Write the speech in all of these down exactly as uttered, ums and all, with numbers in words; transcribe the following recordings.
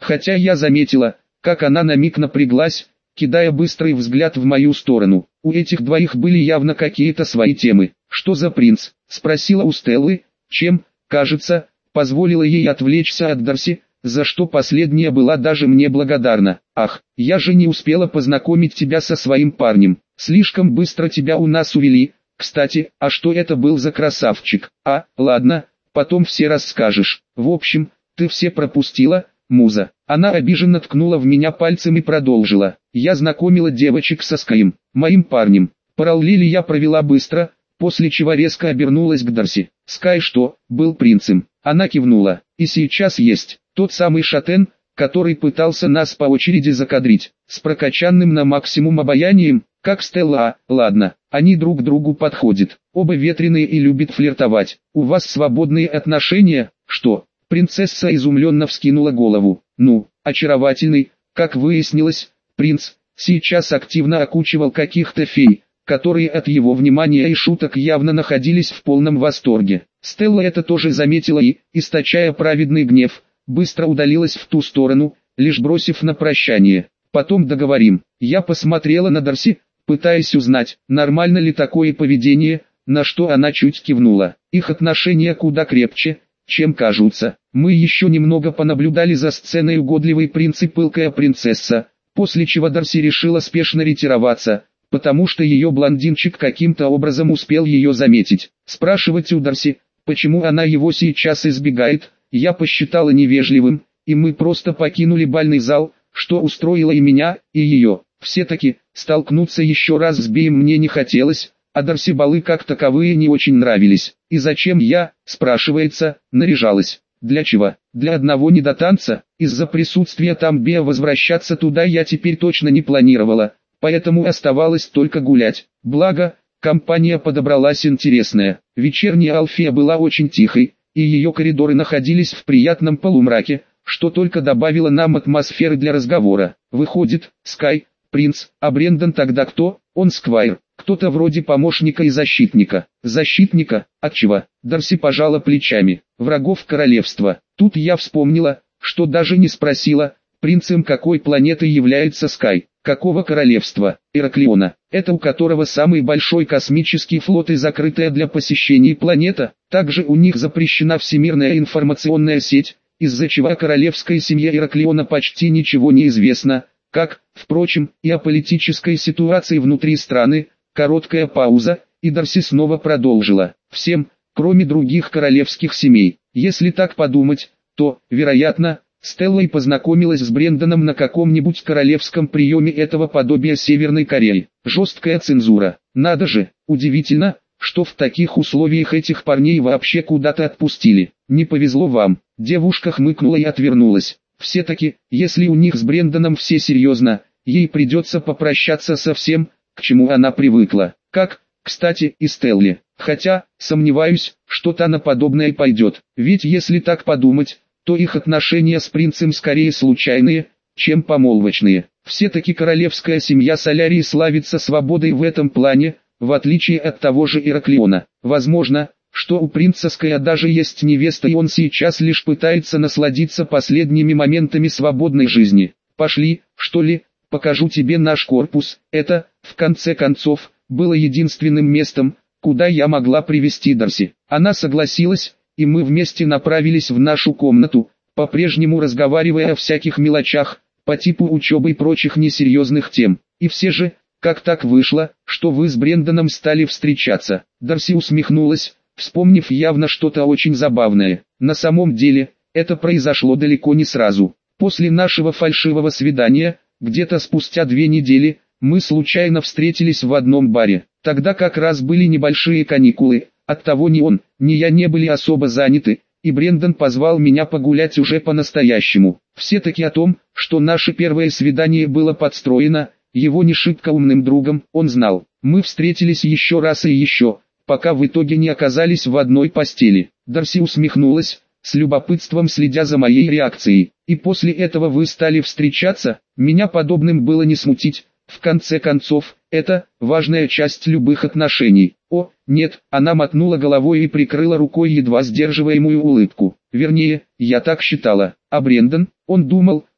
хотя я заметила, как она на миг напряглась, кидая быстрый взгляд в мою сторону. У этих двоих были явно какие-то свои темы. «Что за принц?» – спросила у Стеллы, чем, кажется, позволила ей отвлечься от Дарси, за что последняя была даже мне благодарна. «Ах, я же не успела познакомить тебя со своим парнем. Слишком быстро тебя у нас увели. Кстати, а что это был за красавчик? А, ладно, потом все расскажешь. В общем, ты все пропустила, муза». Она обиженно ткнула в меня пальцем и продолжила. «Я знакомила девочек со Скаем, моим парнем. Параллели я провела быстро, после чего резко обернулась к Дарси. Скай что, был принцем?» Она кивнула. «И сейчас есть. Тот самый шатен, который пытался нас по очереди закадрить, с прокачанным на максимум обаянием, как Стелла. А, ладно, они друг другу подходят. Оба ветреные и любят флиртовать. У вас свободные отношения, что?» Принцесса изумленно вскинула голову. «Ну, очаровательный, как выяснилось, принц, сейчас активно окучивал каких-то фей, которые от его внимания и шуток явно находились в полном восторге». Стелла это тоже заметила и, источая праведный гнев, быстро удалилась в ту сторону, лишь бросив на прощание: «Потом договорим». Я посмотрела на Дарси, пытаясь узнать, нормально ли такое поведение, на что она чуть кивнула. Их отношения куда крепче, чем кажутся. Мы еще немного понаблюдали за сценой угодливый принц и пылкая принцесса, после чего Дарси решила спешно ретироваться, потому что ее блондинчик каким-то образом успел ее заметить. Спрашивать у Дарси, почему она его сейчас избегает, я посчитала невежливым, и мы просто покинули бальный зал, что устроило и меня, и ее. Все-таки, столкнуться еще раз с Беем мне не хотелось, а Дарси балы как таковые не очень нравились. И зачем я, спрашивается, наряжалась? Для чего? Для одного недотанца? Из-за присутствия там Бея возвращаться туда я теперь точно не планировала, поэтому оставалось только гулять. Благо, компания подобралась интересная. Вечерняя Алфея была очень тихой, и ее коридоры находились в приятном полумраке, что только добавило нам атмосферы для разговора. Выходит, Скай – принц, а Брендон тогда кто? Он сквайр, кто-то вроде помощника и защитника. Защитника? От чего? Дарси пожала плечами. Врагов королевства. Тут я вспомнила, что даже не спросила, принцем какой планеты является Скай. Какого королевства? Ираклиона. Это у которого самый большой космический флот и закрытая для посещений планета. Также у них запрещена всемирная информационная сеть, из-за чего о королевской семье Ираклиона почти ничего не известно, как, впрочем, и о политической ситуации внутри страны. Короткая пауза, и Дарси снова продолжила. Всем, кроме других королевских семей. Если так подумать, то, вероятно, Стелла и познакомилась с Брендоном на каком-нибудь королевском приеме этого подобия Северной Кореи. Жесткая цензура. Надо же, удивительно, что в таких условиях этих парней вообще куда-то отпустили. Не повезло вам. Девушка хмыкнула и отвернулась. Все-таки, если у них с Брендоном все серьезно, ей придется попрощаться со всем, к чему она привыкла. Как, кстати, и Стелле. Хотя, сомневаюсь, что та на подобное пойдет. Ведь если так подумать, то их отношения с принцем скорее случайные, чем помолвочные. Все-таки королевская семья Солярии славится свободой в этом плане, в отличие от того же Ираклиона. Возможно, что у принца Ская даже есть невеста, и он сейчас лишь пытается насладиться последними моментами свободной жизни. Пошли, что ли, покажу тебе наш корпус. Это, в конце концов, было единственным местом, куда я могла привести Дарси. Она согласилась, и мы вместе направились в нашу комнату, по-прежнему разговаривая о всяких мелочах, по типу учебы и прочих несерьезных тем. И все же, как так вышло, что вы с Брендоном стали встречаться? Дарси усмехнулась, вспомнив явно что-то очень забавное. На самом деле, это произошло далеко не сразу. После нашего фальшивого свидания, где-то спустя две недели, мы случайно встретились в одном баре. Тогда как раз были небольшие каникулы, оттого ни он, ни я не были особо заняты, и Брендон позвал меня погулять уже по-настоящему. Все-таки о том, что наше первое свидание было подстроено, его не шибко умным другом, он знал. Мы встретились еще раз и еще, пока в итоге не оказались в одной постели. Дарси усмехнулась, с любопытством следя за моей реакцией. И после этого вы стали встречаться? Меня подобным было не смутить. В конце концов, это важная часть любых отношений. О, нет, она мотнула головой и прикрыла рукой едва сдерживаемую улыбку. Вернее, я так считала. А Брендон, он думал,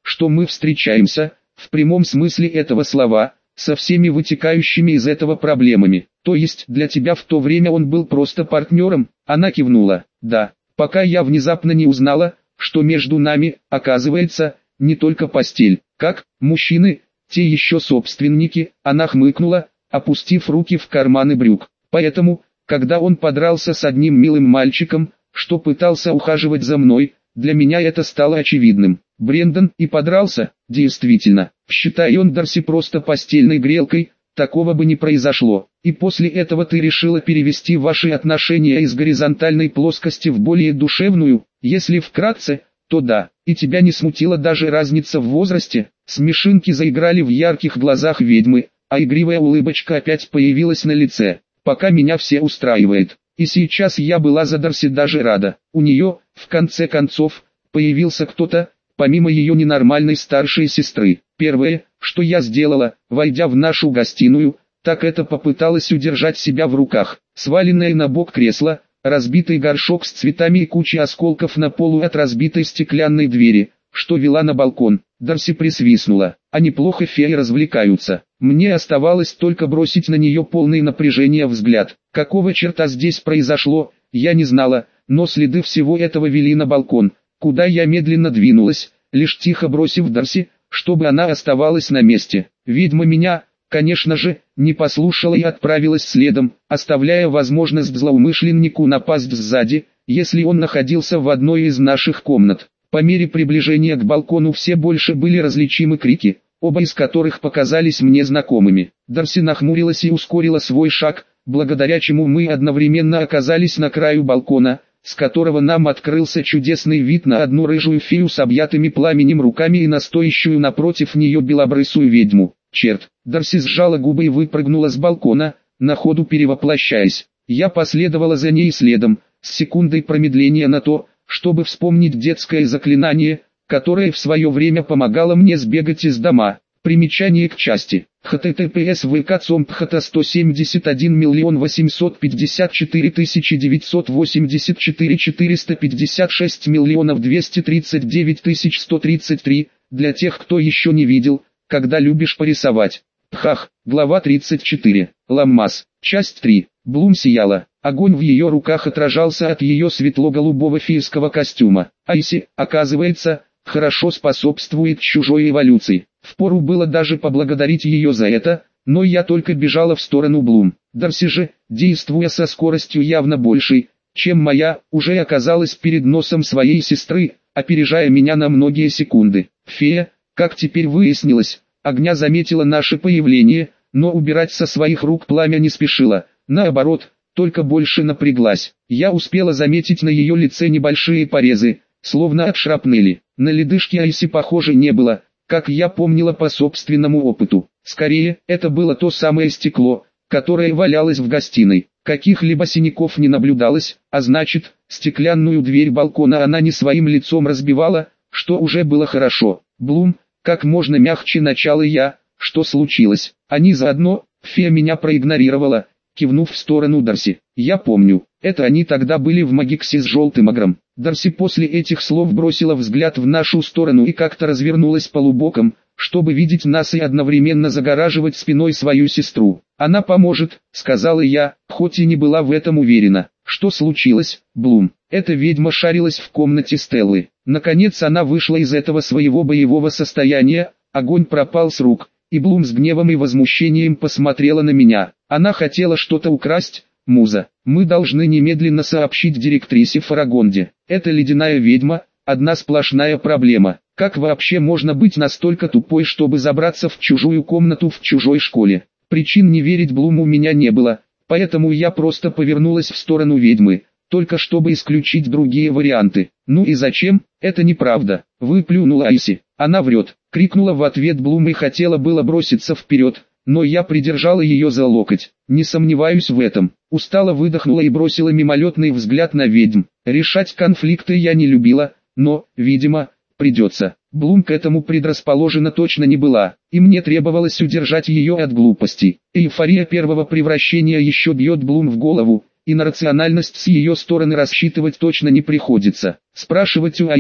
что мы встречаемся, в прямом смысле этого слова, со всеми вытекающими из этого проблемами. То есть для тебя в то время он был просто партнером? Она кивнула. Да, пока я внезапно не узнала, что между нами, оказывается, не только постель. Как, мужчины, те еще собственники, она хмыкнула, опустив руки в карманы брюк. Поэтому, когда он подрался с одним милым мальчиком, что пытался ухаживать за мной, для меня это стало очевидным. Брендон и подрался, действительно. Считай он Дарси просто постельной грелкой, такого бы не произошло. И после этого ты решила перевести ваши отношения из горизонтальной плоскости в более душевную, если вкратце, то да. И тебя не смутила даже разница в возрасте? Смешинки заиграли в ярких глазах ведьмы, а игривая улыбочка опять появилась на лице. Пока меня все устраивает. И сейчас я была за Дарси даже рада. У нее, в конце концов, появился кто-то, помимо ее ненормальной старшей сестры. Первое, что я сделала, войдя в нашу гостиную, так это попыталась удержать себя в руках. Сваленное на бок кресло, разбитый горшок с цветами и куча осколков на полу от разбитой стеклянной двери, что вела на балкон. Дарси присвистнула. А неплохо феи развлекаются. Мне оставалось только бросить на нее полное напряжение взгляд. Какого черта здесь произошло, я не знала, но следы всего этого вели на балкон, куда я медленно двинулась, лишь тихо бросив Дарси, чтобы она оставалась на месте. Ведьма меня, конечно же, не послушала и отправилась следом, оставляя возможность злоумышленнику напасть сзади, если он находился в одной из наших комнат. По мере приближения к балкону все больше были различимы крики, оба из которых показались мне знакомыми. Дарси нахмурилась и ускорила свой шаг, благодаря чему мы одновременно оказались на краю балкона, с которого нам открылся чудесный вид на одну рыжую фею с объятыми пламенем руками и на стоящую напротив нее белобрысую ведьму. Черт! Дарси сжала губы и выпрыгнула с балкона, на ходу перевоплощаясь. Я последовала за ней следом, с секундой промедления на то, чтобы вспомнить детское заклинание, которое в свое время помогало мне сбегать из дома. Примечание к части. https vk.com.ph сто семьдесят один миллион восемьсот пятьдесят четыре тысячи девятьсот восемьдесят четыре четыреста пятьдесят шесть миллионов двести тридцать девять тысяч сто тридцать три. Для тех, кто еще не видел, когда любишь порисовать. Пхах. Глава тридцать четыре. Ламмас. Часть три. Блум сияла. Огонь в ее руках отражался от ее светло-голубого фейского костюма. Айси, оказывается, хорошо способствует чужой эволюции. Впору было даже поблагодарить ее за это, но я только бежала в сторону Блум. Дарси же, действуя со скоростью явно большей, чем моя, уже оказалась перед носом своей сестры, опережая меня на многие секунды. Фея, как теперь выяснилось, огня заметила наше появление, но убирать со своих рук пламя не спешила, наоборот, только больше напряглась. Я успела заметить на ее лице небольшие порезы, словно от шрапнели. На ледышке Айси похоже не было, как я помнила по собственному опыту. Скорее, это было то самое стекло, которое валялось в гостиной. Каких-либо синяков не наблюдалось, а значит, стеклянную дверь балкона она не своим лицом разбивала, что уже было хорошо. Блум, как можно мягче начала я, что случилось. Они заодно, фея меня проигнорировала, кивнув в сторону Дарси. Я помню, это они тогда были в Магиксе с желтым огром. Дарси после этих слов бросила взгляд в нашу сторону и как-то развернулась полубоком, чтобы видеть нас и одновременно загораживать спиной свою сестру. «Она поможет», — сказала я, хоть и не была в этом уверена. «Что случилось, Блум?» Эта ведьма шарилась в комнате Стеллы. Наконец она вышла из этого своего боевого состояния, огонь пропал с рук, и Блум с гневом и возмущением посмотрела на меня. Она хотела что-то украсть, Муза. Мы должны немедленно сообщить директрисе Фарагонде. Это ледяная ведьма, одна сплошная проблема. Как вообще можно быть настолько тупой, чтобы забраться в чужую комнату в чужой школе? Причин не верить Блум у меня не было, поэтому я просто повернулась в сторону ведьмы, только чтобы исключить другие варианты. «Ну и зачем? Это неправда», — выплюнула Айси. «Она врет», — крикнула в ответ Блум и хотела было броситься вперед, но я придержала ее за локоть. «Не сомневаюсь в этом», — устало выдохнула и бросила мимолетный взгляд на ведьм. Решать конфликты я не любила, но, видимо, придется. Блум к этому предрасположена точно не была, и мне требовалось удержать ее от глупостей. Эйфория первого превращения еще бьет Блум в голову, и на рациональность с ее стороны рассчитывать точно не приходится. Спрашивать у Айси,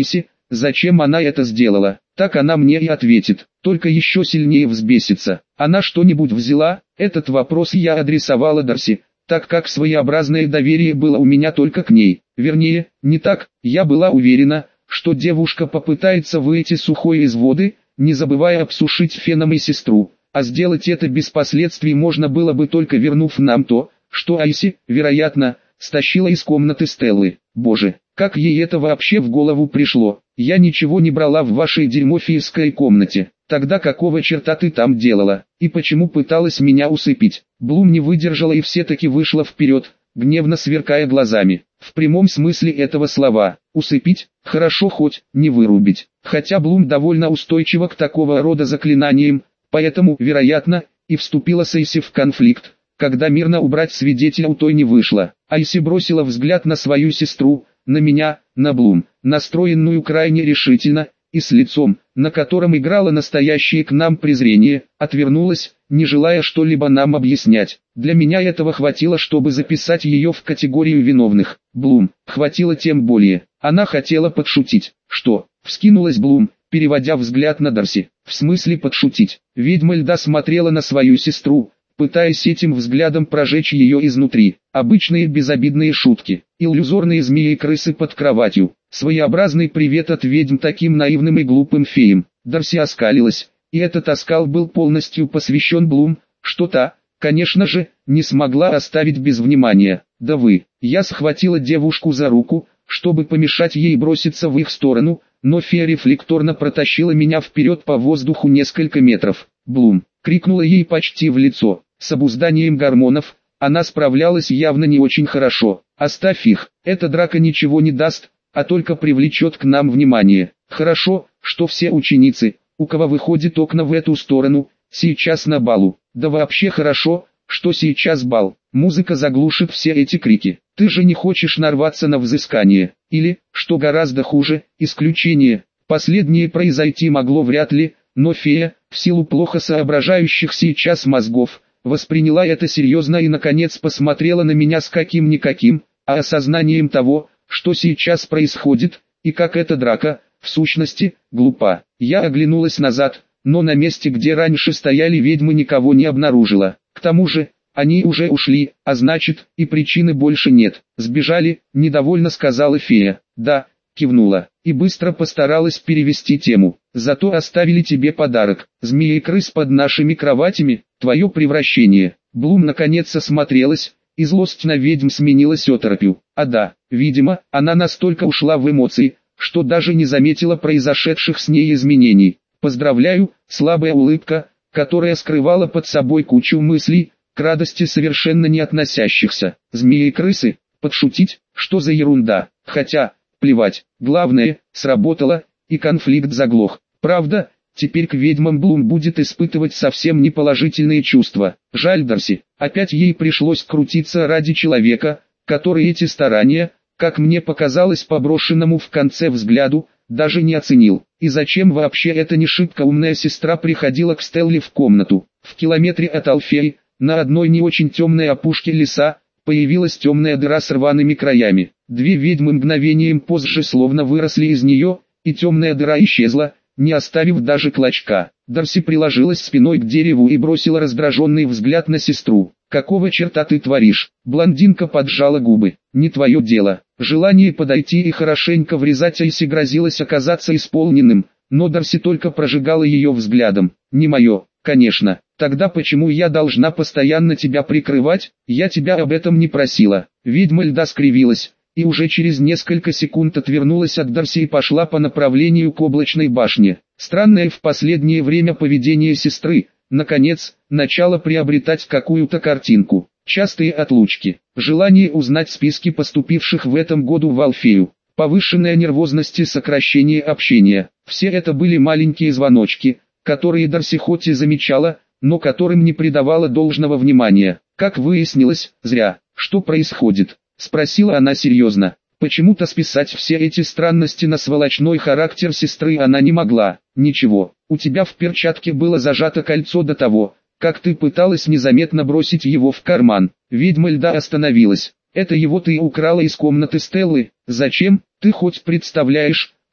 зачем она это сделала. Так она мне и ответит, только еще сильнее взбесится. Она что-нибудь взяла? Этот вопрос я адресовала Дарси, так как своеобразное доверие было у меня только к ней. Вернее, не так, я была уверена, что девушка попытается выйти сухой из воды, не забывая обсушить феном и сестру, а сделать это без последствий можно было бы только вернув нам то, что Айси, вероятно, стащила из комнаты Стеллы. Боже, как ей это вообще в голову пришло? Я ничего не брала в вашей дерьмофиевской комнате. Тогда какого черта ты там делала? И почему пыталась меня усыпить? Блум не выдержала и все-таки вышла вперед, гневно сверкая глазами. В прямом смысле этого слова. Усыпить? Хорошо хоть не вырубить. Хотя Блум довольно устойчива к такого рода заклинаниям, поэтому, вероятно, и вступила с Айси в конфликт, когда мирно убрать свидетеля у той не вышло. Айси бросила взгляд на свою сестру, на меня, на Блум, настроенную крайне решительно, и с лицом, на котором играло настоящее к нам презрение, отвернулась, не желая что-либо нам объяснять. Для меня этого хватило, чтобы записать ее в категорию виновных. Блум, хватило тем более. Она хотела подшутить. Что? Вскинулась Блум, переводя взгляд на Дарси. В смысле подшутить? Ведьма льда смотрела на свою сестру, пытаясь этим взглядом прожечь ее изнутри. Обычные безобидные шутки, иллюзорные змеи-крысы под кроватью, своеобразный привет от ведьм таким наивным и глупым феям. Дарси оскалилась, и этот оскал был полностью посвящен Блум, что та, конечно же, не смогла оставить без внимания. Да вы, я схватила девушку за руку, чтобы помешать ей броситься в их сторону, но фея рефлекторно протащила меня вперед по воздуху несколько метров. Блум, крикнула ей почти в лицо. С обузданием гормонов она справлялась явно не очень хорошо. Оставь их, эта драка ничего не даст, а только привлечет к нам внимание. Хорошо, что все ученицы, у кого выходит окна в эту сторону, сейчас на балу. Да вообще хорошо, что сейчас бал. Музыка заглушит все эти крики. Ты же не хочешь нарваться на взыскание. Или, что гораздо хуже, исключение. Последнее произойти могло вряд ли, но фея, в силу плохо соображающих сейчас мозгов, восприняла это серьезно и наконец посмотрела на меня с каким-никаким, а осознанием того, что сейчас происходит, и как эта драка, в сущности, глупа. Я оглянулась назад, но на месте, где раньше стояли ведьмы, никого не обнаружила. К тому же, они уже ушли, а значит, и причины больше нет. Сбежали, недовольно сказала фея. Да, кивнула, и быстро постаралась перевести тему. Зато оставили тебе подарок. Змеи-крыс под нашими кроватями, твое превращение. Блум наконец осмотрелась, и злость на ведьм сменилась оторопью. А да, видимо, она настолько ушла в эмоции, что даже не заметила произошедших с ней изменений. Поздравляю, слабая улыбка, которая скрывала под собой кучу мыслей, к радости совершенно не относящихся. Змеи-крысы, подшутить, что за ерунда. Хотя, плевать, главное, сработало, и конфликт заглох. Правда, теперь к ведьмам Блум будет испытывать совсем неположительные чувства. Жаль Дарси, опять ей пришлось крутиться ради человека, который эти старания, как мне показалось по брошенному в конце взгляду, даже не оценил. И зачем вообще эта не шибко умная сестра приходила к Стелле в комнату? В километре от Алфеи, на одной не очень темной опушке леса, появилась темная дыра с рваными краями. Две ведьмы мгновением позже словно выросли из нее, и темная дыра исчезла, не оставив даже клочка. Дарси приложилась спиной к дереву и бросила раздраженный взгляд на сестру. «Какого черта ты творишь?» Блондинка поджала губы. «Не твое дело». Желание подойти и хорошенько врезать Айси грозилось оказаться исполненным, но Дарси только прожигала ее взглядом. «Не мое, конечно. Тогда почему я должна постоянно тебя прикрывать? Я тебя об этом не просила». Ведьма льда скривилась, и уже через несколько секунд отвернулась от Дарси и пошла по направлению к облачной башне. Странное в последнее время поведение сестры, наконец, начало приобретать какую-то картинку. Частые отлучки, желание узнать списки поступивших в этом году в Алфею, повышенная нервозность и сокращение общения. Все это были маленькие звоночки, которые Дарси хоть и замечала, но которым не придавала должного внимания. Как выяснилось, зря. «Что происходит?» — спросила она серьезно. Почему-то списать все эти странности на сволочной характер сестры она не могла. «Ничего, у тебя в перчатке было зажато кольцо до того, как ты пыталась незаметно бросить его в карман». Ведьма льда остановилась. «Это его ты украла из комнаты Стеллы? Зачем? Ты хоть представляешь,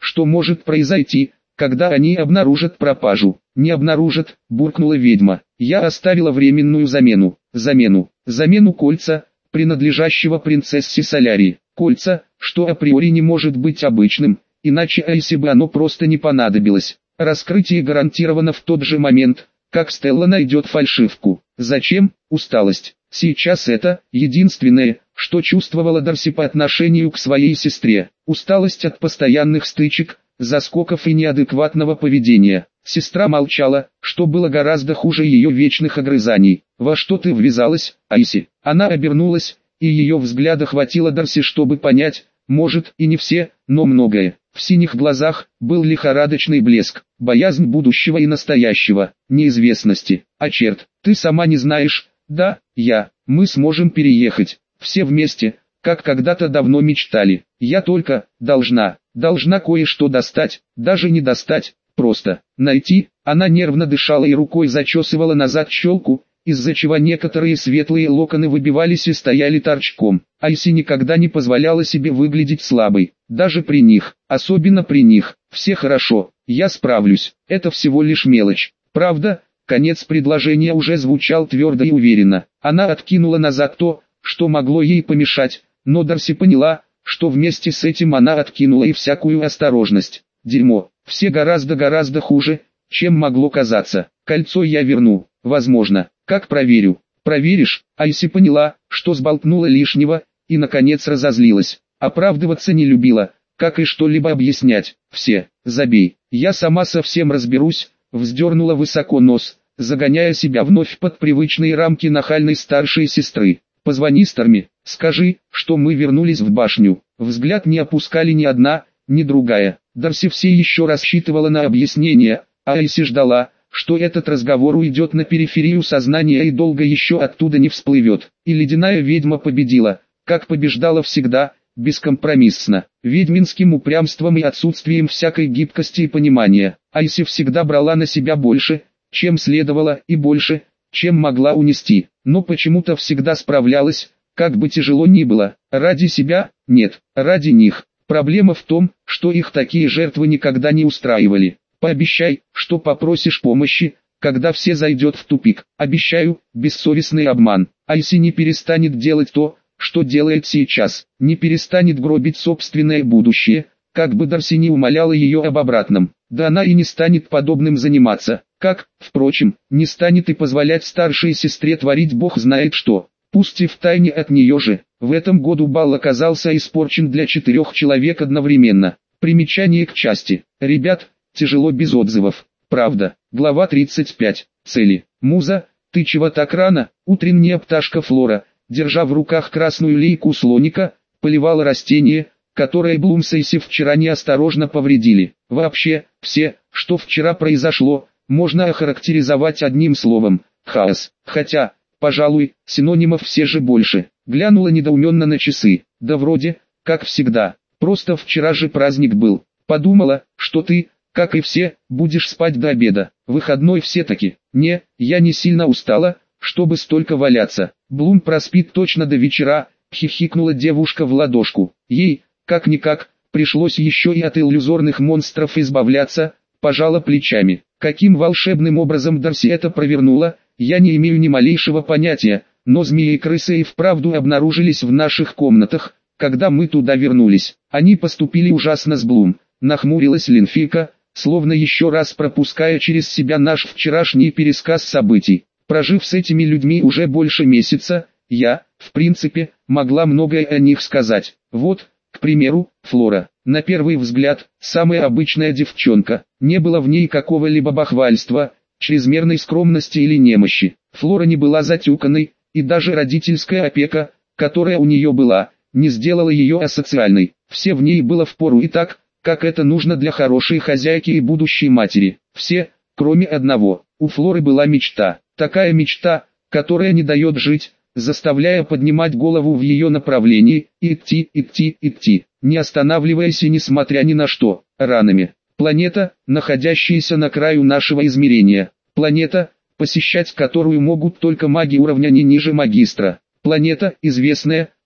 что может произойти, когда они обнаружат пропажу. Не обнаружат, буркнула ведьма. Я оставила временную замену. Замену. Замену кольца, принадлежащего принцессе Солярии. Кольца, что априори не может быть обычным, иначе Айсе бы оно просто не понадобилось. Раскрытие гарантировано в тот же момент, как Стелла найдет фальшивку. Зачем? Усталость. Сейчас это единственное, что чувствовала Дарси по отношению к своей сестре. Усталость от постоянных стычек, заскоков и неадекватного поведения. Сестра молчала, что было гораздо хуже ее вечных огрызаний. «Во что ты ввязалась, Айси?» Она обернулась, и ее взгляда хватило Дарси, чтобы понять, может и не все, но многое. В синих глазах был лихорадочный блеск, боязнь будущего и настоящего, неизвестности. «А черт, ты сама не знаешь?» «Да, я. Мы сможем переехать. Все вместе, как когда-то давно мечтали. Я только должна, должна кое-что достать, даже не достать, просто найти». Она нервно дышала и рукой зачесывала назад челку, из-за чего некоторые светлые локоны выбивались и стояли торчком. Айси никогда не позволяла себе выглядеть слабой, даже при них, особенно при них. «Все хорошо, я справлюсь, это всего лишь мелочь. Правда?» Конец предложения уже звучал твердо и уверенно. Она откинула назад то, что могло ей помешать, но Дарси поняла, что вместе с этим она откинула и всякую осторожность. «Дерьмо, все гораздо-гораздо хуже, чем могло казаться. Кольцо я верну, возможно. Как проверю?» «Проверишь?» Айси поняла, что сболтнула лишнего, и наконец разозлилась. Оправдываться не любила, как и что-либо объяснять. «Все, забей, я сама со всем разберусь», вздернула высоко нос, загоняя себя вновь под привычные рамки нахальной старшей сестры. «Позвони Старми, скажи, что мы вернулись в башню». Взгляд не опускали ни одна, ни другая. Дарси все еще рассчитывала на объяснение, а Айси ждала, что этот разговор уйдет на периферию сознания и долго еще оттуда не всплывет. И ледяная ведьма победила, как побеждала всегда, бескомпромиссно, ведьминским упрямством и отсутствием всякой гибкости и понимания. Айси всегда брала на себя больше, чем следовало, и больше, чем могла унести, но почему-то всегда справлялась, как бы тяжело ни было. Ради себя? Нет, ради них. Проблема в том, что их такие жертвы никогда не устраивали. «Пообещай, что попросишь помощи, когда все зайдет в тупик». «Обещаю», бессовестный обман. Айси не перестанет делать то, что делает сейчас, не перестанет гробить собственное будущее, как бы Дарси не умоляла ее об обратном. Да она и не станет подобным заниматься, как, впрочем, не станет и позволять старшей сестре творить бог знает что, пусть и втайне от нее же. В этом году бал оказался испорчен для четырех человек одновременно. Примечание к части. Ребят, тяжело без отзывов. Правда. Глава тридцать пять. Цели. «Муза, ты чего так рано?» Утренняя пташка Флора, держа в руках красную лейку слоника, поливала растение, которое Блумсейси вчера неосторожно повредили. Вообще, все, что вчера произошло, можно охарактеризовать одним словом – хаос. Хотя, пожалуй, синонимов все же больше. Глянула недоуменно на часы. Да вроде, как всегда, просто вчера же праздник был. Подумала, что ты, как и все, будешь спать до обеда. Выходной все-таки. Не, я не сильно устала, чтобы столько валяться. Блум проспит точно до вечера, хихикнула девушка в ладошку. Ей, как-никак, пришлось еще и от иллюзорных монстров избавляться, пожала плечами. Каким волшебным образом Дарси это провернула, я не имею ни малейшего понятия, но змеи и крысы и вправду обнаружились в наших комнатах, когда мы туда вернулись. Они поступили ужасно с Блум, нахмурилась Линфика, словно еще раз пропуская через себя наш вчерашний пересказ событий. Прожив с этими людьми уже больше месяца, я, в принципе, могла многое о них сказать. Вот, к примеру, Флора. На первый взгляд, самая обычная девчонка. Не было в ней какого-либо бахвальства, чрезмерной скромности или немощи. Флора не была затюканной, и даже родительская опека, которая у нее была, не сделала ее асоциальной. Все в ней было впору и так, как это нужно для хорошей хозяйки и будущей матери. Все, кроме одного. У Флоры была мечта. Такая мечта, которая не дает жить, заставляя поднимать голову в ее направлении, и идти, идти, идти, не останавливаясь и несмотря ни на что. Ранами. Планета, находящаяся на краю нашего измерения. Планета, посещать которую могут только маги уровня не ниже магистра. Планета, известная,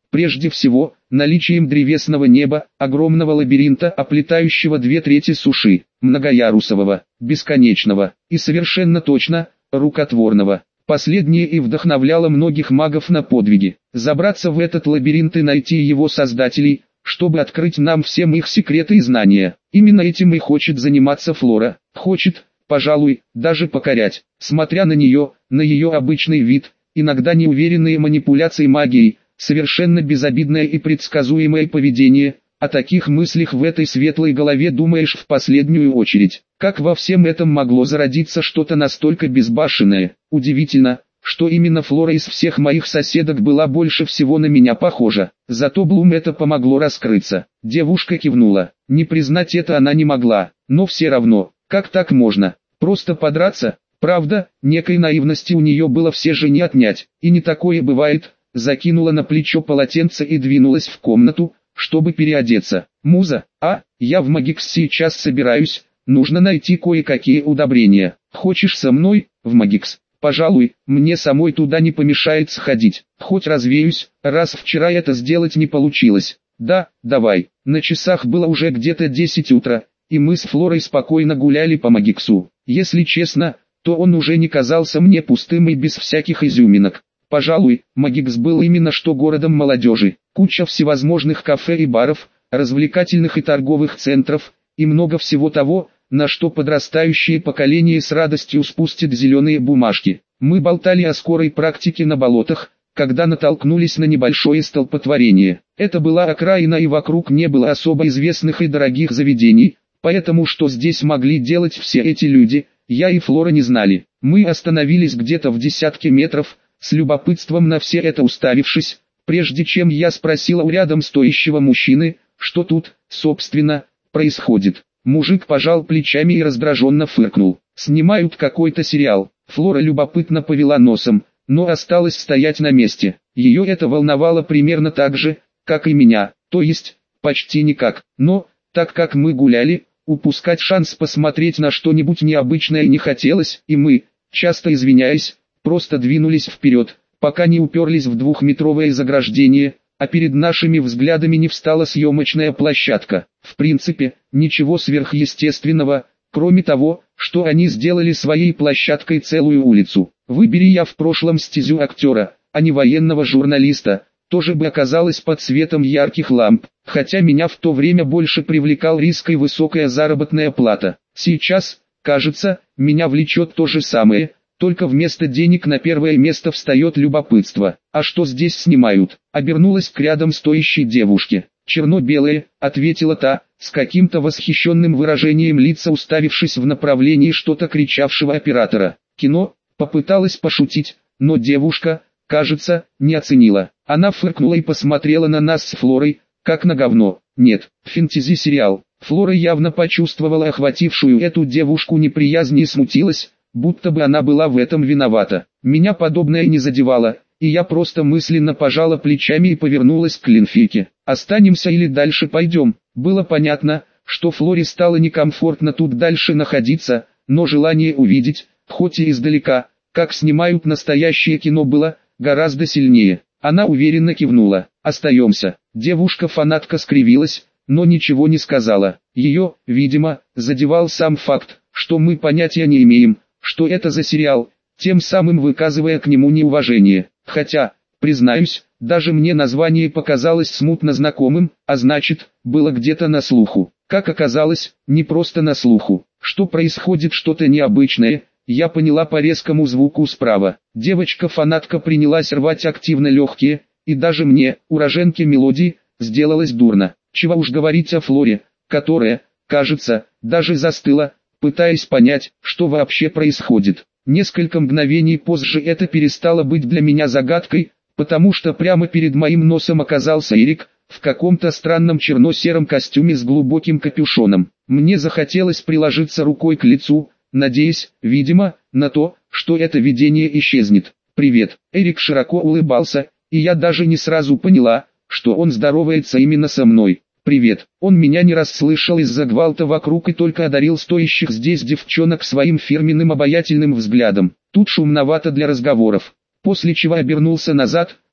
Прежде всего, наличием древесного неба, огромного лабиринта, оплетающего две трети суши, многоярусового, бесконечного, и совершенно точно, рукотворного. Последнее и вдохновляло многих магов на подвиги. Забраться в этот лабиринт и найти его создателей, чтобы открыть нам всем их секреты и знания. Именно этим и хочет заниматься Флора. Хочет, пожалуй, даже покорять. Смотря на нее, на ее обычный вид, иногда неуверенные манипуляции магией, совершенно безобидное и предсказуемое поведение, о таких мыслях в этой светлой голове думаешь в последнюю очередь. Как во всем этом могло зародиться что-то настолько безбашенное? Удивительно, что именно Флора из всех моих соседок была больше всего на меня похожа. Зато Блум это помогло раскрыться. Девушка кивнула. Не признать это она не могла, но все равно, как так можно? Просто подраться? Правда, некой наивности у нее было все же не отнять, и не такое бывает. Закинула на плечо полотенце и двинулась в комнату, чтобы переодеться. «Муза, а, я в Магикс сейчас собираюсь, нужно найти кое-какие удобрения. Хочешь со мной, в Магикс? Пожалуй, мне самой туда не помешает сходить, хоть развеюсь, раз вчера это сделать не получилось. Да, давай». На часах было уже где-то десять утра, и мы с Флорой спокойно гуляли по Магиксу. Если честно, то он уже не казался мне пустым и без всяких изюминок. Пожалуй, Магикс был именно что городом молодежи. Куча всевозможных кафе и баров, развлекательных и торговых центров, и много всего того, на что подрастающее поколение с радостью спустит зеленые бумажки. Мы болтали о скорой практике на болотах, когда натолкнулись на небольшое столпотворение. Это была окраина, и вокруг не было особо известных и дорогих заведений, поэтому что здесь могли делать все эти люди, я и Флора не знали. Мы остановились где-то в десятке метров, с любопытством на все это уставившись, прежде чем я спросила у рядом стоящего мужчины, что тут, собственно, происходит. Мужик пожал плечами и раздраженно фыркнул. Снимают какой-то сериал. Флора любопытно повела носом, но осталась стоять на месте. Ее это волновало примерно так же, как и меня, то есть, почти никак. Но, так как мы гуляли, упускать шанс посмотреть на что-нибудь необычное не хотелось, и мы, часто извиняясь, просто двинулись вперед, пока не уперлись в двухметровое заграждение, а перед нашими взглядами не встала съемочная площадка. В принципе, ничего сверхъестественного, кроме того, что они сделали своей площадкой целую улицу. Выбери я в прошлом стезю актера, а не военного журналиста, тоже бы оказалась под светом ярких ламп, хотя меня в то время больше привлекал риск и высокая заработная плата. Сейчас, кажется, меня влечет то же самое. Только вместо денег на первое место встает любопытство. А что здесь снимают? Обернулась к рядом стоящей девушке. Черно-белые, ответила та, с каким-то восхищенным выражением лица уставившись в направлении что-то кричавшего оператора. Кино, попыталась пошутить, но девушка, кажется, не оценила. Она фыркнула и посмотрела на нас с Флорой, как на говно. Нет, фэнтези-сериал. Флора явно почувствовала охватившую эту девушку неприязнь и смутилась, будто бы она была в этом виновата. Меня подобное не задевало, и я просто мысленно пожала плечами и повернулась к Линфике. «Останемся или дальше пойдем?» Было понятно, что Флоре стало некомфортно тут дальше находиться, но желание увидеть, хоть и издалека, как снимают настоящее кино, было гораздо сильнее. Она уверенно кивнула. «Остаемся». Девушка-фанатка скривилась, но ничего не сказала. Ее, видимо, задевал сам факт, что мы понятия не имеем, что это за сериал, тем самым выказывая к нему неуважение. Хотя, признаюсь, даже мне название показалось смутно знакомым, а значит, было где-то на слуху. Как оказалось, не просто на слуху. Что происходит что-то необычное, я поняла по резкому звуку справа. Девочка-фанатка принялась рвать активно легкие, и даже мне, уроженке мелодии, сделалось дурно. Чего уж говорить о Флоре, которая, кажется, даже застыла, пытаясь понять, что вообще происходит. Несколько мгновений позже это перестало быть для меня загадкой, потому что прямо перед моим носом оказался Эрик, в каком-то странном черно-сером костюме с глубоким капюшоном. Мне захотелось приложиться рукой к лицу, надеясь, видимо, на то, что это видение исчезнет. «Привет». Эрик широко улыбался, и я даже не сразу поняла, что он здоровается именно со мной. «Привет». Он меня не расслышал из-за гвалта вокруг и только одарил стоящих здесь девчонок своим фирменным обаятельным взглядом. Тут шумновато для разговоров. После чего обернулся назад,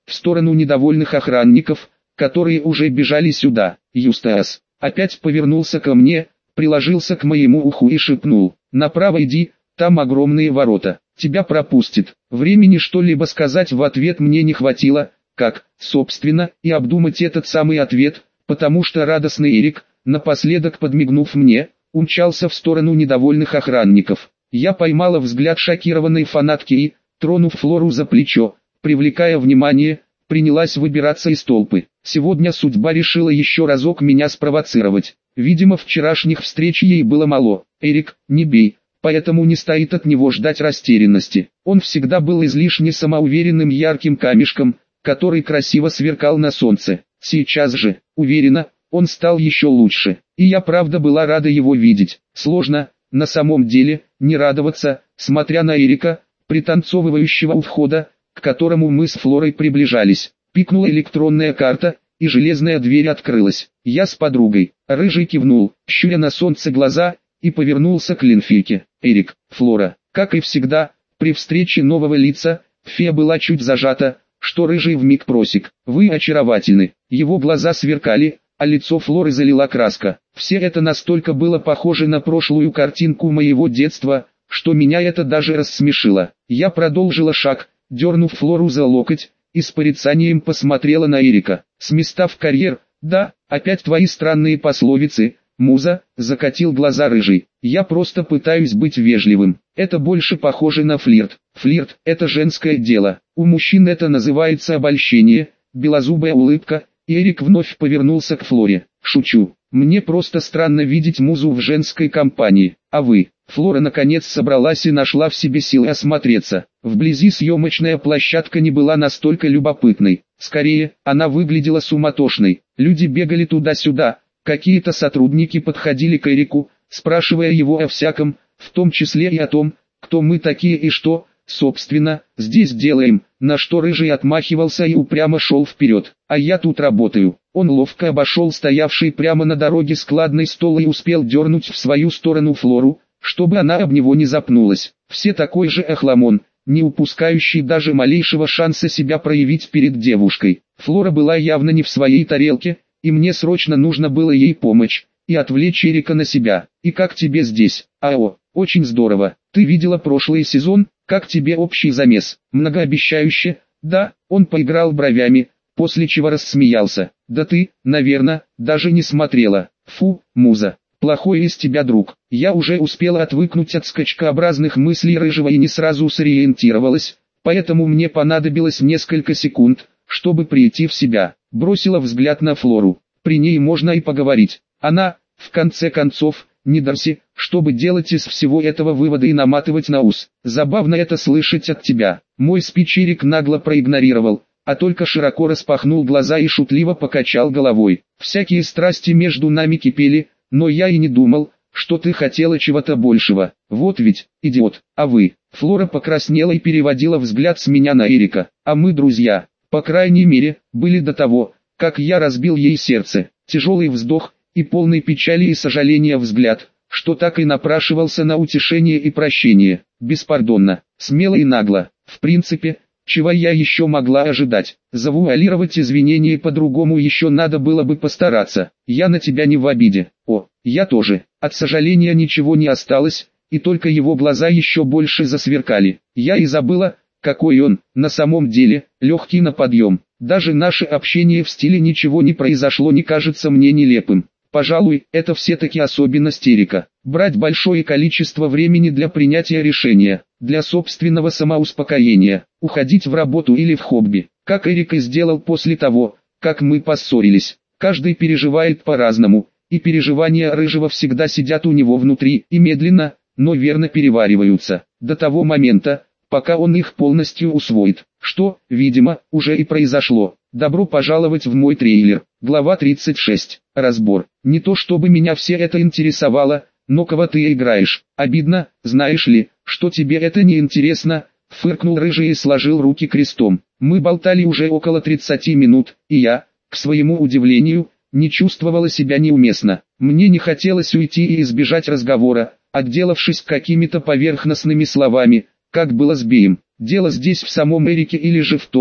в сторону недовольных охранников, которые уже бежали сюда. Юстас опять повернулся ко мне, приложился к моему уху и шепнул: «Направо иди, там огромные ворота, тебя пропустит». Времени что-либо сказать в ответ мне не хватило, как, собственно, и обдумать этот самый ответ, потому что радостный Эрик, напоследок подмигнув мне, умчался в сторону недовольных охранников. Я поймала взгляд шокированной фанатки и, тронув Флору за плечо, привлекая внимание, принялась выбираться из толпы. Сегодня судьба решила еще разок меня спровоцировать. Видимо, вчерашних встреч ей было мало. Эрик, не бей, поэтому не стоит от него ждать растерянности. Он всегда был излишне самоуверенным ярким камешком, который красиво сверкал на солнце. Сейчас же, уверена, он стал еще лучше. И я правда была рада его видеть. Сложно, на самом деле, не радоваться, смотря на Эрика, пританцовывающего у входа, к которому мы с Флорой приближались. Пикнула электронная карта, и железная дверь открылась. Я с подругой. Рыжий кивнул, щуря на солнце глаза, и повернулся к Линфийке. Эрик, Флора, как и всегда, при встрече нового лица, фея была чуть зажата, что Рыжий вмиг просек. Вы очаровательны. Его глаза сверкали, а лицо Флоры залила краска. Все это настолько было похоже на прошлую картинку моего детства, что меня это даже рассмешило. Я продолжила шаг, дернув Флору за локоть, и с порицанием посмотрела на Эрика. С места в карьер, да, опять твои странные пословицы, муза, закатил глаза Рыжий. Я просто пытаюсь быть вежливым. Это больше похоже на флирт. Флирт – это женское дело. У мужчин это называется обольщение, белозубая улыбка, и Эрик вновь повернулся к Флоре. Шучу. Мне просто странно видеть музу в женской компании. А вы? Флора наконец собралась и нашла в себе силы осмотреться. Вблизи съемочная площадка не была настолько любопытной. Скорее, она выглядела суматошной. Люди бегали туда-сюда. Какие-то сотрудники подходили к Эрику, спрашивая его о всяком, в том числе и о том, кто мы такие и что, собственно, здесь делаем, на что Рыжий отмахивался и упрямо шел вперед. А я тут работаю. Он ловко обошел стоявший прямо на дороге складный стол и успел дернуть в свою сторону Флору, чтобы она об него не запнулась. Все такой же охламон, не упускающий даже малейшего шанса себя проявить перед девушкой. Флора была явно не в своей тарелке, и мне срочно нужно было ей помочь, и отвлечь Эрика на себя. И как тебе здесь? Ао, очень здорово. Ты видела прошлый сезон? Как тебе общий замес? Многообещающе? Да, он поиграл бровями, после чего рассмеялся. Да ты, наверное, даже не смотрела. Фу, муза. Плохой из тебя друг. Я уже успела отвыкнуть от скачкообразных мыслей Рыжего и не сразу сориентировалась, поэтому мне понадобилось несколько секунд, чтобы прийти в себя. Бросила взгляд на Флору. При ней можно и поговорить. Она, в конце концов, не Дарси, чтобы делать из всего этого выводы и наматывать на ус. Забавно это слышать от тебя. Мой спич Эрик нагло проигнорировал, а только широко распахнул глаза и шутливо покачал головой. Всякие страсти между нами кипели, но я и не думал, что ты хотела чего-то большего. Вот ведь, идиот, а вы? Флора покраснела и переводила взгляд с меня на Эрика. А мы друзья, по крайней мере, были до того, как я разбил ей сердце. Тяжелый вздох и полный печали и сожаления взгляд, что так и напрашивался на утешение и прощение. Беспардонно, смело и нагло. В принципе, чего я еще могла ожидать? Завуалировать извинения по-другому еще надо было бы постараться. Я на тебя не в обиде. О, я тоже. От сожаления ничего не осталось, и только его глаза еще больше засверкали. Я и забыла, какой он, на самом деле, легкий на подъем. Даже наше общение в стиле «ничего не произошло» не кажется мне нелепым. Пожалуй, это все-таки особенность Эрика. Брать большое количество времени для принятия решения, для собственного самоуспокоения, уходить в работу или в хобби, как Эрик и сделал после того, как мы поссорились. Каждый переживает по-разному, и переживания Рыжего всегда сидят у него внутри и медленно, но верно перевариваются, до того момента, пока он их полностью усвоит, что, видимо, уже и произошло. Добро пожаловать в мой трейлер. Глава тридцать шесть. Разбор. Не то чтобы меня все это интересовало, но кого ты играешь? Обидно, знаешь ли, что тебе это не интересно, фыркнул Рыжий и сложил руки крестом. Мы болтали уже около тридцати минут, и я, к своему удивлению, не чувствовала себя неуместно. Мне не хотелось уйти и избежать разговора, отделавшись какими-то поверхностными словами, как было с Беем. Дело здесь в самом Эрике или же в том,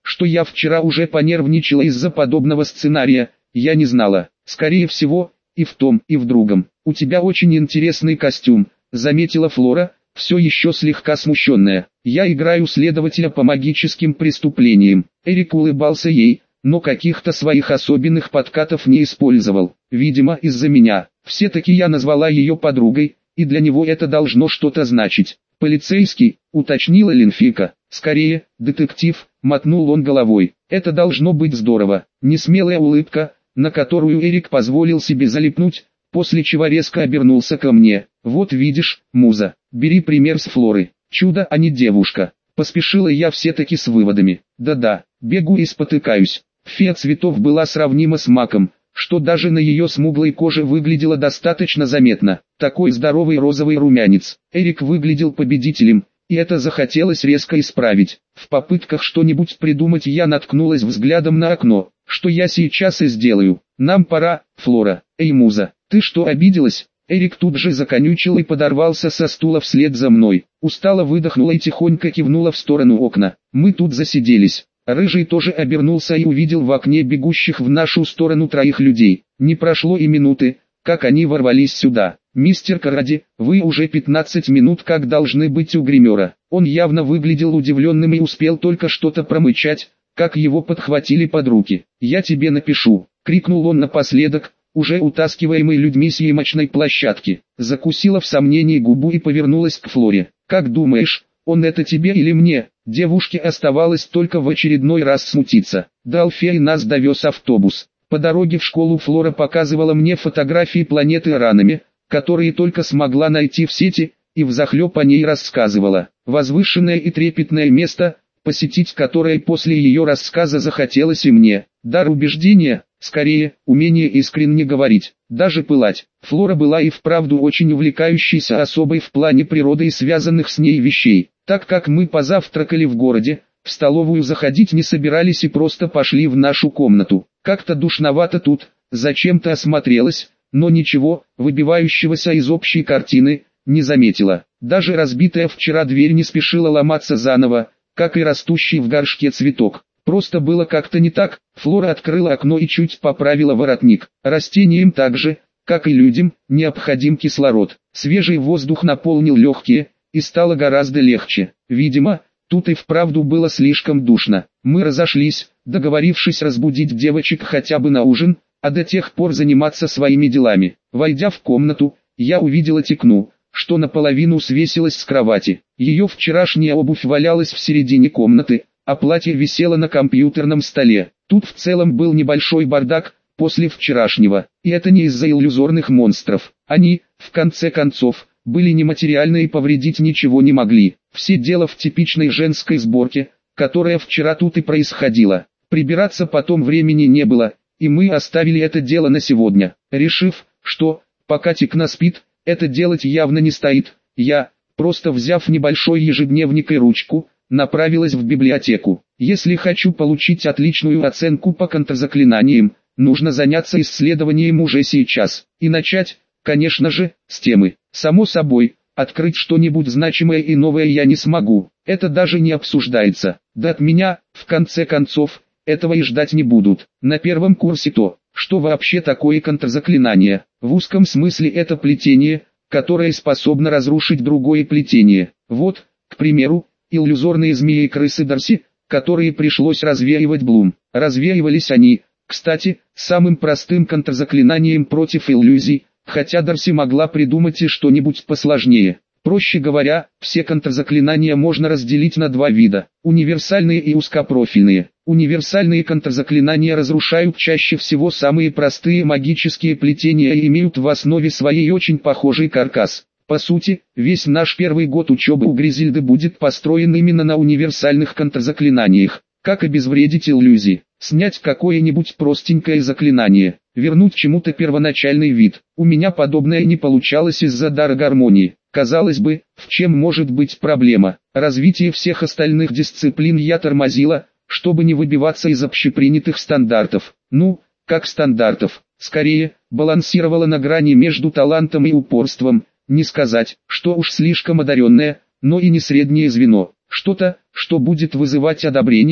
что я вчера уже понервничала из-за подобного сценария, я не знала. Скорее всего, и в том, и в другом. У тебя очень интересный костюм, заметила Флора, все еще слегка смущенная. Я играю следователя по магическим преступлениям. Эрик улыбался ей, но каких-то своих особенных подкатов не использовал. Видимо, из-за меня. Все-таки я назвала ее подругой, и для него это должно что-то значить. «Полицейский», — уточнила Ленфика. «Скорее, детектив», — мотнул он головой. «Это должно быть здорово». Несмелая улыбка, на которую Эрик позволил себе залипнуть, после чего резко обернулся ко мне. «Вот видишь, Муза, бери пример с Флоры. Чудо, а не девушка». Поспешила я все-таки с выводами. Да-да, бегу и спотыкаюсь. Фея цветов была сравнима с маком, что даже на ее смуглой коже выглядело достаточно заметно. Такой здоровый розовый румянец. Эрик выглядел победителем, и это захотелось резко исправить. В попытках что-нибудь придумать я наткнулась взглядом на окно. Что я сейчас и сделаю. Нам пора, Флора. Эй, Муза, ты что, обиделась? Эрик тут же законючил и подорвался со стула вслед за мной. Устало выдохнула и тихонько кивнула в сторону окна. Мы тут засиделись. Рыжий тоже обернулся и увидел в окне бегущих в нашу сторону троих людей. Не прошло и минуты, как они ворвались сюда. «Мистер Каради, вы уже пятнадцать минут как должны быть у гримера». Он явно выглядел удивленным и успел только что-то промычать, как его подхватили под руки. «Я тебе напишу», — крикнул он напоследок, уже утаскиваемый людьми с ямочной площадки. Закусила в сомнении губу и повернулась к Флоре. «Как думаешь, он это тебе или мне?» Девушке оставалось только в очередной раз смутиться. До Алфеи нас довез автобус. По дороге в школу Флора показывала мне фотографии планеты ранами, которые только смогла найти в сети, и взахлеб о ней рассказывала. Возвышенное и трепетное место, посетить которое после ее рассказа захотелось и мне. Дар убеждения, скорее, умение искренне говорить, даже пылать. Флора была и вправду очень увлекающейся особой в плане природы и связанных с ней вещей. Так как мы позавтракали в городе, в столовую заходить не собирались и просто пошли в нашу комнату. Как-то душновато тут, зачем-то осмотрелась, но ничего, выбивающегося из общей картины, не заметила. Даже разбитая вчера дверь не спешила ломаться заново, как и растущий в горшке цветок. Просто было как-то не так. Флора открыла окно и чуть поправила воротник. Растениям так же, как и людям, необходим кислород. Свежий воздух наполнил легкие, и стало гораздо легче. Видимо, тут и вправду было слишком душно. Мы разошлись, договорившись разбудить девочек хотя бы на ужин, а до тех пор заниматься своими делами. Войдя в комнату, я увидела Тикну, что наполовину свесилась с кровати. Ее вчерашняя обувь валялась в середине комнаты, а платье висело на компьютерном столе. Тут в целом был небольшой бардак, после вчерашнего. И это не из-за иллюзорных монстров. Они, в конце концов, были нематериальны и повредить ничего не могли. Все дело в типичной женской сборке, которая вчера тут и происходила. Прибираться потом времени не было, и мы оставили это дело на сегодня, решив, что, пока Тикна спит, это делать явно не стоит. Я, просто взяв небольшой ежедневник и ручку, направилась в библиотеку. Если хочу получить отличную оценку по контрзаклинаниям, нужно заняться исследованием уже сейчас. И начать, конечно же, с темы. Само собой, открыть что-нибудь значимое и новое я не смогу. Это даже не обсуждается. Да от меня, в конце концов, этого и ждать не будут. На первом курсе то, что вообще такое контрзаклинание. В узком смысле это плетение, которое способно разрушить другое плетение. Вот, к примеру, иллюзорные змеи и крысы Дарси, которые пришлось развеивать Блум. Развеивались они, кстати, самым простым контрзаклинанием против иллюзий, хотя Дарси могла придумать и что-нибудь посложнее. Проще говоря, все контрзаклинания можно разделить на два вида – универсальные и узкопрофильные. Универсальные контрзаклинания разрушают чаще всего самые простые магические плетения и имеют в основе своей очень похожий каркас. По сути, весь наш первый год учебы у Гризильды будет построен именно на универсальных контрзаклинаниях. Как обезвредить иллюзии, снять какое-нибудь простенькое заклинание, вернуть чему-то первоначальный вид. У меня подобное не получалось из-за дара гармонии. Казалось бы, в чем может быть проблема? Развитие всех остальных дисциплин я тормозила, чтобы не выбиваться из общепринятых стандартов. Ну, как стандартов, скорее, балансировала на грани между талантом и упорством. Не сказать, что уж слишком одаренное, но и не среднее звено. Что-то, что будет вызывать одобрение,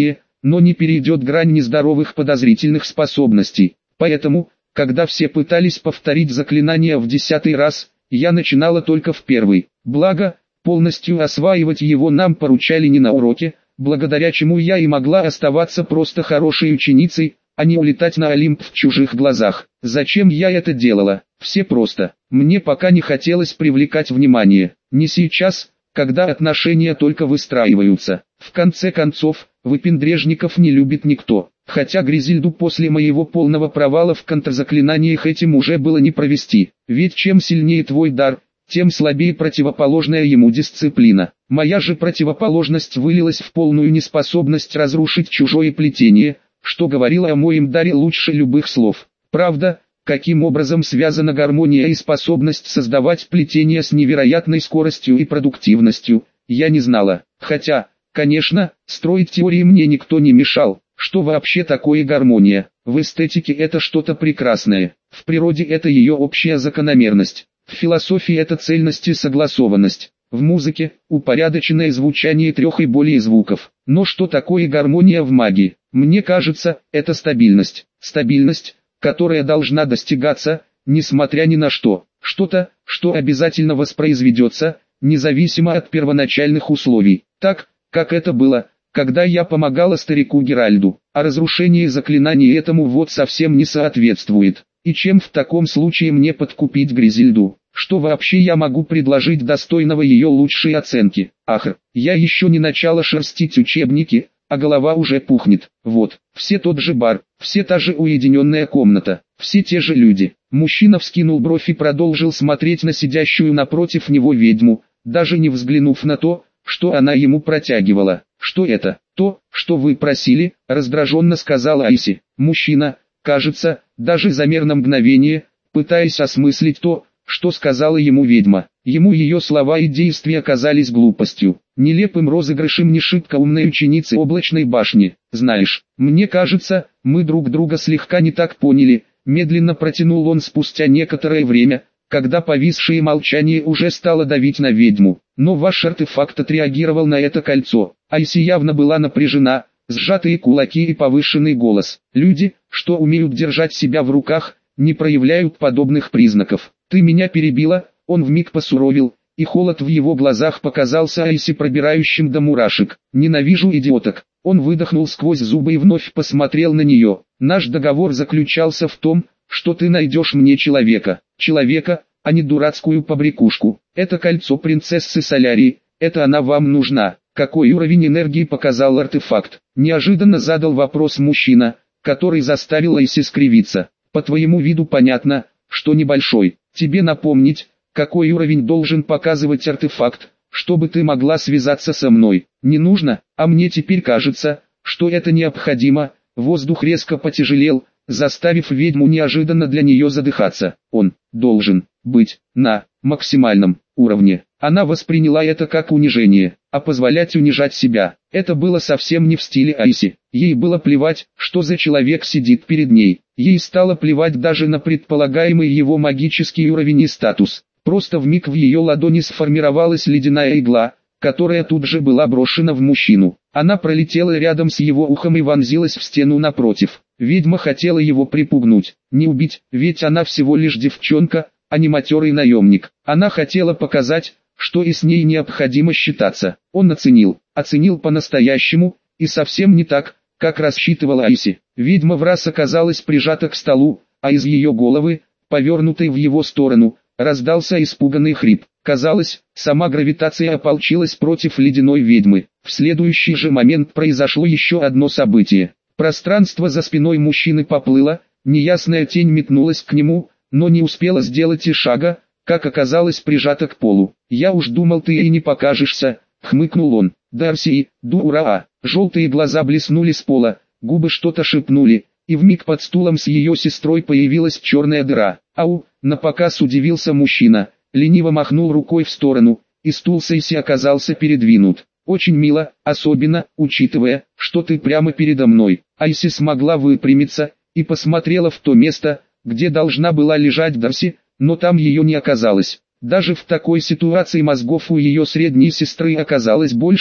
но не перейдет грань нездоровых подозрительных способностей. Поэтому, когда все пытались повторить заклинание в десятый раз, я начинала только в первый. Благо, полностью осваивать его нам поручали не на уроке, благодаря чему я и могла оставаться просто хорошей ученицей, а не улетать на Олимп в чужих глазах. Зачем я это делала? Все просто. Мне пока не хотелось привлекать внимание. Не сейчас, когда отношения только выстраиваются. В конце концов, выпендрежников не любит никто. Хотя Гризельду после моего полного провала в контрзаклинаниях этим уже было не провести. Ведь чем сильнее твой дар, тем слабее противоположная ему дисциплина. Моя же противоположность вылилась в полную неспособность разрушить чужое плетение, что говорило о моем даре лучше любых слов. Правда, каким образом связана гармония и способность создавать плетение с невероятной скоростью и продуктивностью, я не знала. Хотя, конечно, строить теории мне никто не мешал. Что вообще такое гармония? В эстетике это что-то прекрасное, в природе это ее общая закономерность, в философии это цельность и согласованность, в музыке – упорядоченное звучание трех и более звуков. Но что такое гармония в магии? Мне кажется, это стабильность. Стабильность, которая должна достигаться, несмотря ни на что. Что-то, что обязательно воспроизведется, независимо от первоначальных условий. Так, как это было, когда я помогала старику Геральду, а разрушение заклинаний этому вот совсем не соответствует. И чем в таком случае мне подкупить Гризельду? Что вообще я могу предложить достойного ее лучшей оценки? Ах, я еще не начала шерстить учебники, а голова уже пухнет. Вот, все тот же бар, все та же уединенная комната, все те же люди. Мужчина вскинул бровь и продолжил смотреть на сидящую напротив него ведьму, даже не взглянув на то, что она ему протягивала. «Что это?» «То, что вы просили», — раздраженно сказала Айси. Мужчина, кажется, даже замер на мгновение, пытаясь осмыслить то, что сказала ему ведьма. Ему ее слова и действия казались глупостью, нелепым розыгрышем не шибко умной ученицы облачной башни. «Знаешь, мне кажется, мы друг друга слегка не так поняли», — медленно протянул он спустя некоторое время, когда повисшее молчание уже стало давить на ведьму. Но ваш артефакт отреагировал на это кольцо. Айси явно была напряжена, сжатые кулаки и повышенный голос. Люди, что умеют держать себя в руках, не проявляют подобных признаков. Ты меня перебила, он вмиг посуровил, и холод в его глазах показался Айси пробирающим до мурашек. Ненавижу идиоток. Он выдохнул сквозь зубы и вновь посмотрел на нее. Наш договор заключался в том, что ты найдешь мне человека. Человека, а не дурацкую побрякушку. Это кольцо принцессы Солярии, это она вам нужна. Какой уровень энергии показал артефакт? Неожиданно задал вопрос мужчина, который заставил Айси скривиться. По твоему виду понятно, что небольшой. Тебе напомнить, какой уровень должен показывать артефакт, чтобы ты могла связаться со мной. Не нужно, а мне теперь кажется, что это необходимо. Воздух резко потяжелел, заставив ведьму неожиданно для нее задыхаться. Он должен быть на максимальном уровне. Она восприняла это как унижение, а позволять унижать себя, это было совсем не в стиле Айси. Ей было плевать, что за человек сидит перед ней. Ей стало плевать даже на предполагаемый его магический уровень и статус. Просто вмиг в ее ладони сформировалась ледяная игла, которая тут же была брошена в мужчину. Она пролетела рядом с его ухом и вонзилась в стену напротив. Ведьма хотела его припугнуть, не убить, ведь она всего лишь девчонка, а не матерый наемник. Она хотела показать, что и с ней необходимо считаться. Он оценил, оценил по-настоящему, и совсем не так, как рассчитывала Айси. Ведьма враз оказалась прижата к столу, а из ее головы, повернутой в его сторону, раздался испуганный хрип. Казалось, сама гравитация ополчилась против ледяной ведьмы. В следующий же момент произошло еще одно событие. Пространство за спиной мужчины поплыло, неясная тень метнулась к нему, но не успела сделать и шага, как оказалось прижата к полу. «Я уж думал, ты и не покажешься», — хмыкнул он. «Дарси, дура!» Желтые глаза блеснули с пола, губы что-то шепнули, и вмиг под стулом с ее сестрой появилась черная дыра. «Ау!» — напоказ удивился мужчина, лениво махнул рукой в сторону, и стул Сейси оказался передвинут. «Очень мило, особенно, учитывая, что ты прямо передо мной». Айси смогла выпрямиться, и посмотрела в то место, где должна была лежать Дарси, но там ее не оказалось. Даже в такой ситуации мозгов у ее средней сестры оказалось больше,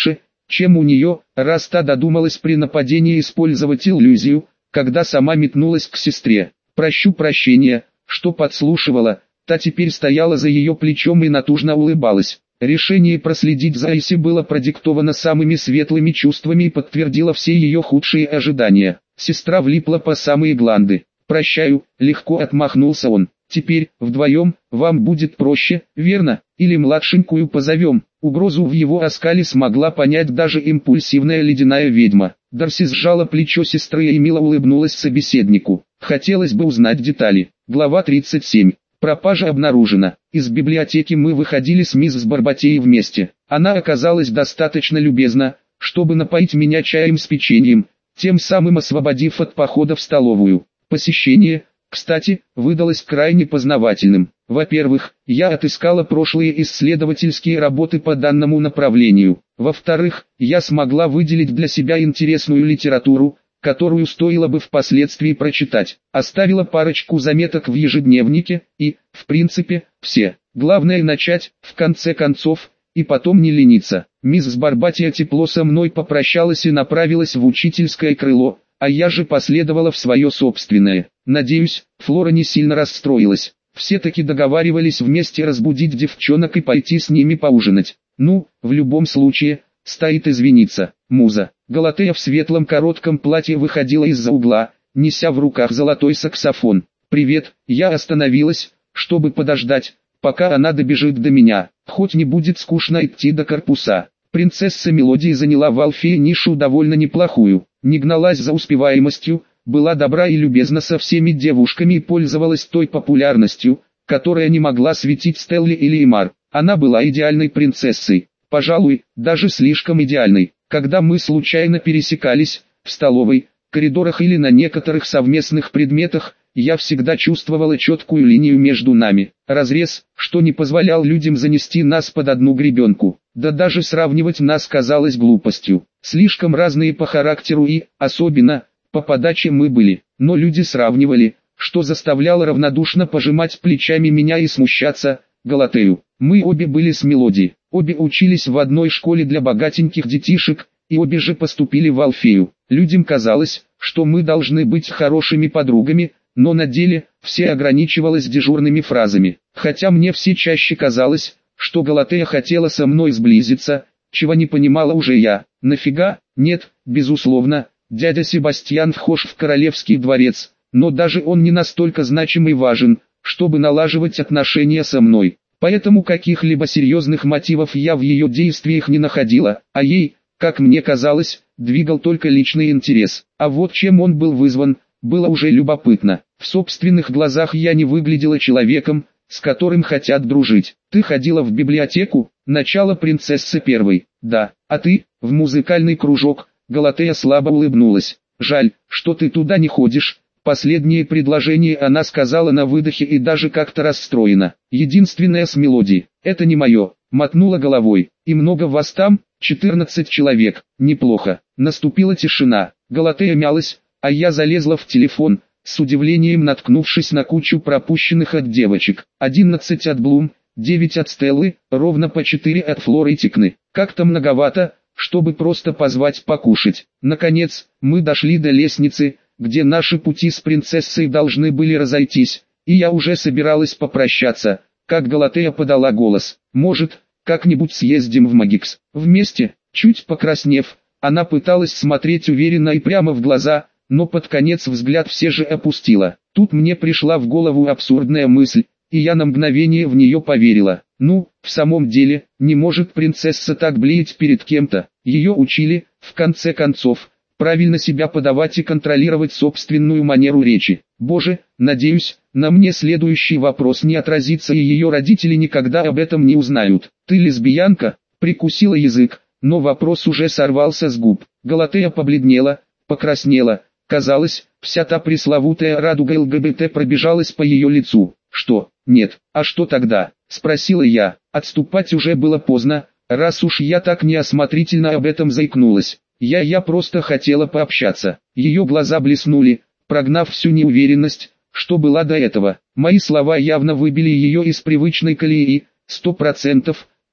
чем у нее, раз та додумалась при нападении использовать иллюзию, когда сама метнулась к сестре. Прощу прощения, что подслушивала, та теперь стояла за ее плечом и натужно улыбалась. Решение проследить за Айси было продиктовано самыми светлыми чувствами и подтвердило все ее худшие ожидания. Сестра влипла по самые гланды. «Прощаю», — легко отмахнулся он. «Теперь, вдвоем, вам будет проще, верно? Или младшенькую позовем?» Угрозу в его оскале смогла понять даже импульсивная ледяная ведьма. Дарси сжала плечо сестры и мило улыбнулась собеседнику. Хотелось бы узнать детали. Глава тридцать семь. Пропажа обнаружена. Из библиотеки мы выходили с мисс Барботеей вместе. Она оказалась достаточно любезна, чтобы напоить меня чаем с печеньем, тем самым освободив от похода в столовую. Посещение, кстати, выдалось крайне познавательным. Во-первых, я отыскала прошлые исследовательские работы по данному направлению. Во-вторых, я смогла выделить для себя интересную литературу, которую стоило бы впоследствии прочитать. Оставила парочку заметок в ежедневнике, и, в принципе, все. Главное начать, в конце концов, и потом не лениться. Мисс Барботея тепло со мной попрощалась и направилась в учительское крыло, а я же последовала в свое собственное. Надеюсь, Флора не сильно расстроилась. Все-таки договаривались вместе разбудить девчонок и пойти с ними поужинать. Ну, в любом случае, стоит извиниться. Муза. Галатея в светлом коротком платье выходила из-за угла, неся в руках золотой саксофон. «Привет», я остановилась, чтобы подождать, пока она добежит до меня, хоть не будет скучно идти до корпуса. Принцесса Мелодии заняла в Алфее нишу довольно неплохую, не гналась за успеваемостью, была добра и любезна со всеми девушками и пользовалась той популярностью, которая не могла светить Стелле или Эмар. Она была идеальной принцессой, пожалуй, даже слишком идеальной. Когда мы случайно пересекались, в столовой, коридорах или на некоторых совместных предметах, я всегда чувствовала четкую линию между нами, разрез, что не позволял людям занести нас под одну гребенку. Да даже сравнивать нас казалось глупостью. Слишком разные по характеру и, особенно, по подаче мы были. Но люди сравнивали, что заставляло равнодушно пожимать плечами меня и смущаться, Галатею. Мы обе были с Мелодией, обе учились в одной школе для богатеньких детишек, и обе же поступили в Алфею. Людям казалось, что мы должны быть хорошими подругами, но на деле, все ограничивалось дежурными фразами. Хотя мне все чаще казалось, что Галатея хотела со мной сблизиться, чего не понимала уже я. Нафига? Нет, безусловно, дядя Себастьян вхож в королевский дворец, но даже он не настолько значим и важен, чтобы налаживать отношения со мной. Поэтому каких-либо серьезных мотивов я в ее действиях не находила, а ей, как мне казалось, двигал только личный интерес. А вот чем он был вызван, было уже любопытно. В собственных глазах я не выглядела человеком, с которым хотят дружить. Ты ходила в библиотеку? Начало принцессы первой. Да. А ты? В музыкальный кружок? Галатея слабо улыбнулась. Жаль, что ты туда не ходишь. Последнее предложение она сказала на выдохе и даже как-то расстроена. Единственное с Мелодией. Это не мое. Мотнула головой. И много вас там? четырнадцать человек. Неплохо. Наступила тишина. Галатея мялась, а я залезла в телефон, с удивлением наткнувшись на кучу пропущенных от девочек. одиннадцать от Блум, девять от Стеллы, ровно по четыре от Флоры и Тикны. Как-то многовато, чтобы просто позвать покушать. Наконец, мы дошли до лестницы, где наши пути с принцессой должны были разойтись, и я уже собиралась попрощаться, как Галатея подала голос. «Может, как-нибудь съездим в Магикс?» Вместе, чуть покраснев, она пыталась смотреть уверенно и прямо в глаза, но под конец взгляд все же опустила. Тут мне пришла в голову абсурдная мысль, и я на мгновение в нее поверила. Ну, в самом деле, не может принцесса так блеять перед кем-то. Ее учили, в конце концов, правильно себя подавать и контролировать собственную манеру речи. Боже, надеюсь, на мне следующий вопрос не отразится и ее родители никогда об этом не узнают. Ты лесбиянка? Прикусила язык, но вопрос уже сорвался с губ. Галатея побледнела, покраснела. Казалось, вся та пресловутая радуга ЛГБТ пробежалась по ее лицу. Что? Нет. А что тогда? Спросила я. Отступать уже было поздно, раз уж я так неосмотрительно об этом заикнулась. Я я просто хотела пообщаться. Ее глаза блеснули, прогнав всю неуверенность, что была до этого. Мои слова явно выбили ее из привычной колеи. Сто процентов,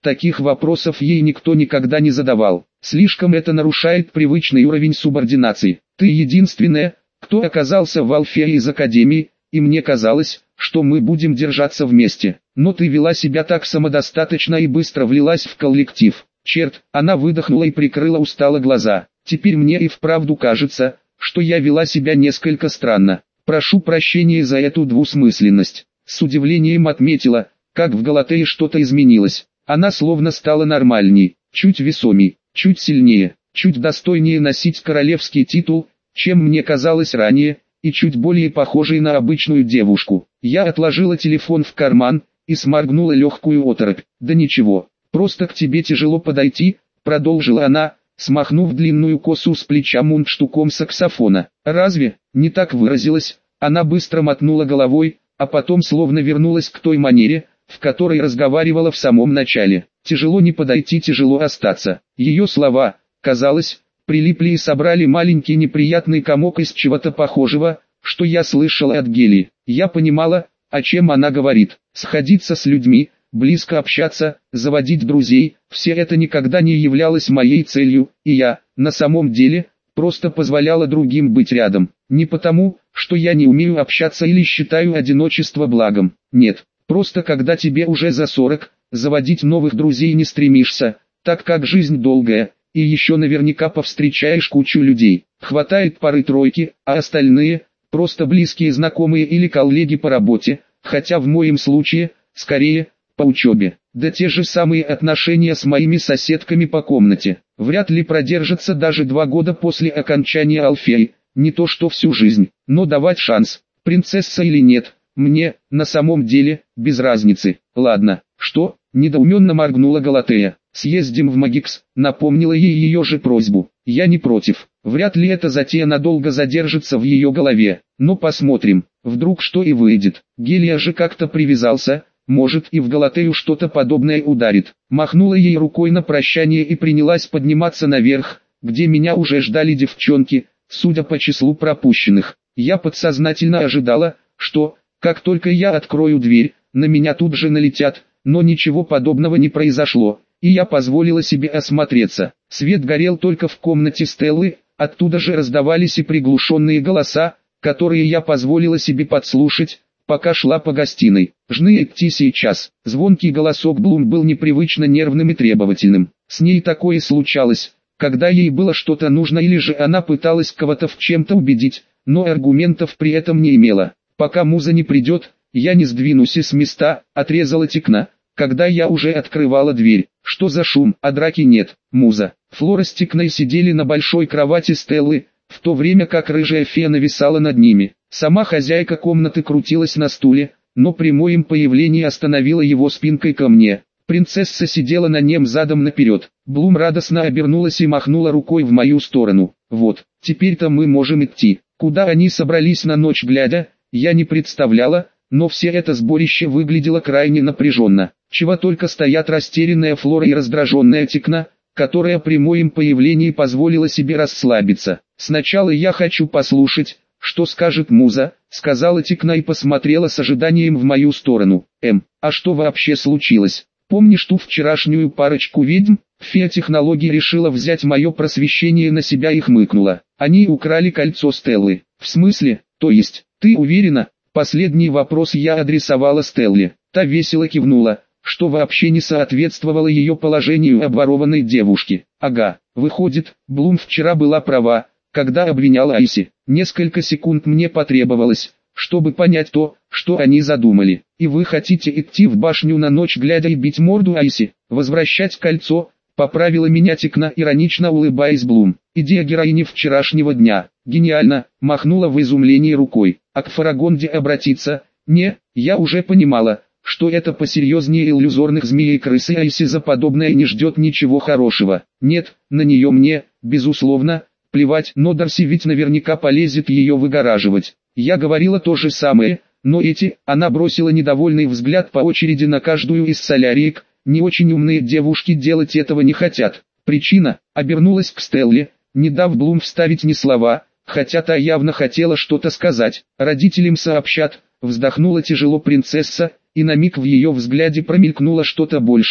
Таких вопросов ей никто никогда не задавал. Слишком это нарушает привычный уровень субординации. Ты единственная, кто оказался в Алфее из Академии, и мне казалось, что мы будем держаться вместе. Но ты вела себя так самодостаточно и быстро влилась в коллектив. Черт, она выдохнула и прикрыла устало глаза. Теперь мне и вправду кажется, что я вела себя несколько странно. Прошу прощения за эту двусмысленность. С удивлением отметила, как в Галатее что-то изменилось. Она словно стала нормальней, чуть весомей, чуть сильнее, чуть достойнее носить королевский титул, чем мне казалось ранее, и чуть более похожей на обычную девушку. Я отложила телефон в карман и сморгнула легкую оторопь. Да ничего, просто к тебе тяжело подойти, продолжила она, смахнув длинную косу с плеча мундштуком саксофона. Разве, не так выразилась? Она быстро мотнула головой, а потом словно вернулась к той манере, в которой разговаривала в самом начале. Тяжело не подойти, тяжело остаться. Ее слова, казалось, прилипли и собрали маленький неприятный комок из чего-то похожего, что я слышала от Гели. Я понимала, о чем она говорит. Сходиться с людьми, близко общаться, заводить друзей, все это никогда не являлось моей целью, и я, на самом деле, просто позволяла другим быть рядом. Не потому, что я не умею общаться или считаю одиночество благом. Нет, просто когда тебе уже за сорок, заводить новых друзей не стремишься, так как жизнь долгая, и еще наверняка повстречаешь кучу людей. Хватает пары-тройки, а остальные – просто близкие знакомые или коллеги по работе, хотя в моем случае, скорее, по учебе. Да те же самые отношения с моими соседками по комнате. Вряд ли продержатся даже два года после окончания Алфеи, не то что всю жизнь. Но давать шанс, принцесса или нет, мне, на самом деле, без разницы. Ладно, что? Недоуменно моргнула Галатея. Съездим в Магикс, напомнила ей ее же просьбу. Я не против. Вряд ли эта затея надолго задержится в ее голове. Но посмотрим, вдруг что и выйдет. Гелия же как-то привязался, может и в Галатею что-то подобное ударит. Махнула ей рукой на прощание и принялась подниматься наверх, где меня уже ждали девчонки, судя по числу пропущенных. Я подсознательно ожидала, что, как только я открою дверь, на меня тут же налетят, но ничего подобного не произошло, и я позволила себе осмотреться. Свет горел только в комнате Стеллы, оттуда же раздавались и приглушенные голоса, которые я позволила себе подслушать, пока шла по гостиной. «Жны идти сейчас». Звонкий голосок Блум был непривычно нервным и требовательным. С ней такое случалось, когда ей было что-то нужно или же она пыталась кого-то в чем-то убедить, но аргументов при этом не имела. «Пока муза не придет, я не сдвинусь с места», — отрезала Тикна, когда я уже открывала дверь. «Что за шум? А драки нет, муза». Флора с Тикной сидели на большой кровати Стеллы, в то время как рыжая фея нависала над ними. Сама хозяйка комнаты крутилась на стуле, но при моем появлении остановила его спинкой ко мне. Принцесса сидела на нем задом наперед. Блум радостно обернулась и махнула рукой в мою сторону. «Вот, теперь-то мы можем идти». Куда они собрались на ночь глядя, я не представляла, но все это сборище выглядело крайне напряженно. Чего только стоят растерянная Флора и раздраженная Тикна, которая при моем появлении позволила себе расслабиться. «Сначала я хочу послушать, что скажет муза», — сказала Тикна и посмотрела с ожиданием в мою сторону. «Эм, а что вообще случилось? Помнишь ту вчерашнюю парочку ведьм?» Фея технологии решила взять мое просвещение на себя и хмыкнула. «Они украли кольцо Стеллы». «В смысле? То есть, ты уверена?» Последний вопрос я адресовала Стелле. Та весело кивнула, что вообще не соответствовало ее положению обворованной девушки. «Ага, выходит, Блум вчера была права, когда обвиняла Айси. Несколько секунд мне потребовалось, чтобы понять то, что они задумали. И вы хотите идти в башню на ночь глядя и бить морду Айси, возвращать кольцо?» Поправила меня Тикна, иронично улыбаясь Блум. «Идея героини вчерашнего дня. Гениально», махнула в изумлении рукой. «А к Фарагонде обратиться?» «Не, я уже понимала, что это посерьезнее иллюзорных змей и крысы, Айси за подобное не ждет ничего хорошего. Нет, на нее мне, безусловно, плевать, но Дарси ведь наверняка полезет ее выгораживать. Я говорила то же самое, но эти...» Она бросила недовольный взгляд по очереди на каждую из соляриек. «Не очень умные девушки делать этого не хотят». Причина, обернулась к Стелле, не дав Блум вставить ни слова, хотя та явно хотела что-то сказать. «Родителям сообщат», вздохнула тяжело принцесса, и на миг в ее взгляде промелькнуло что-то большее,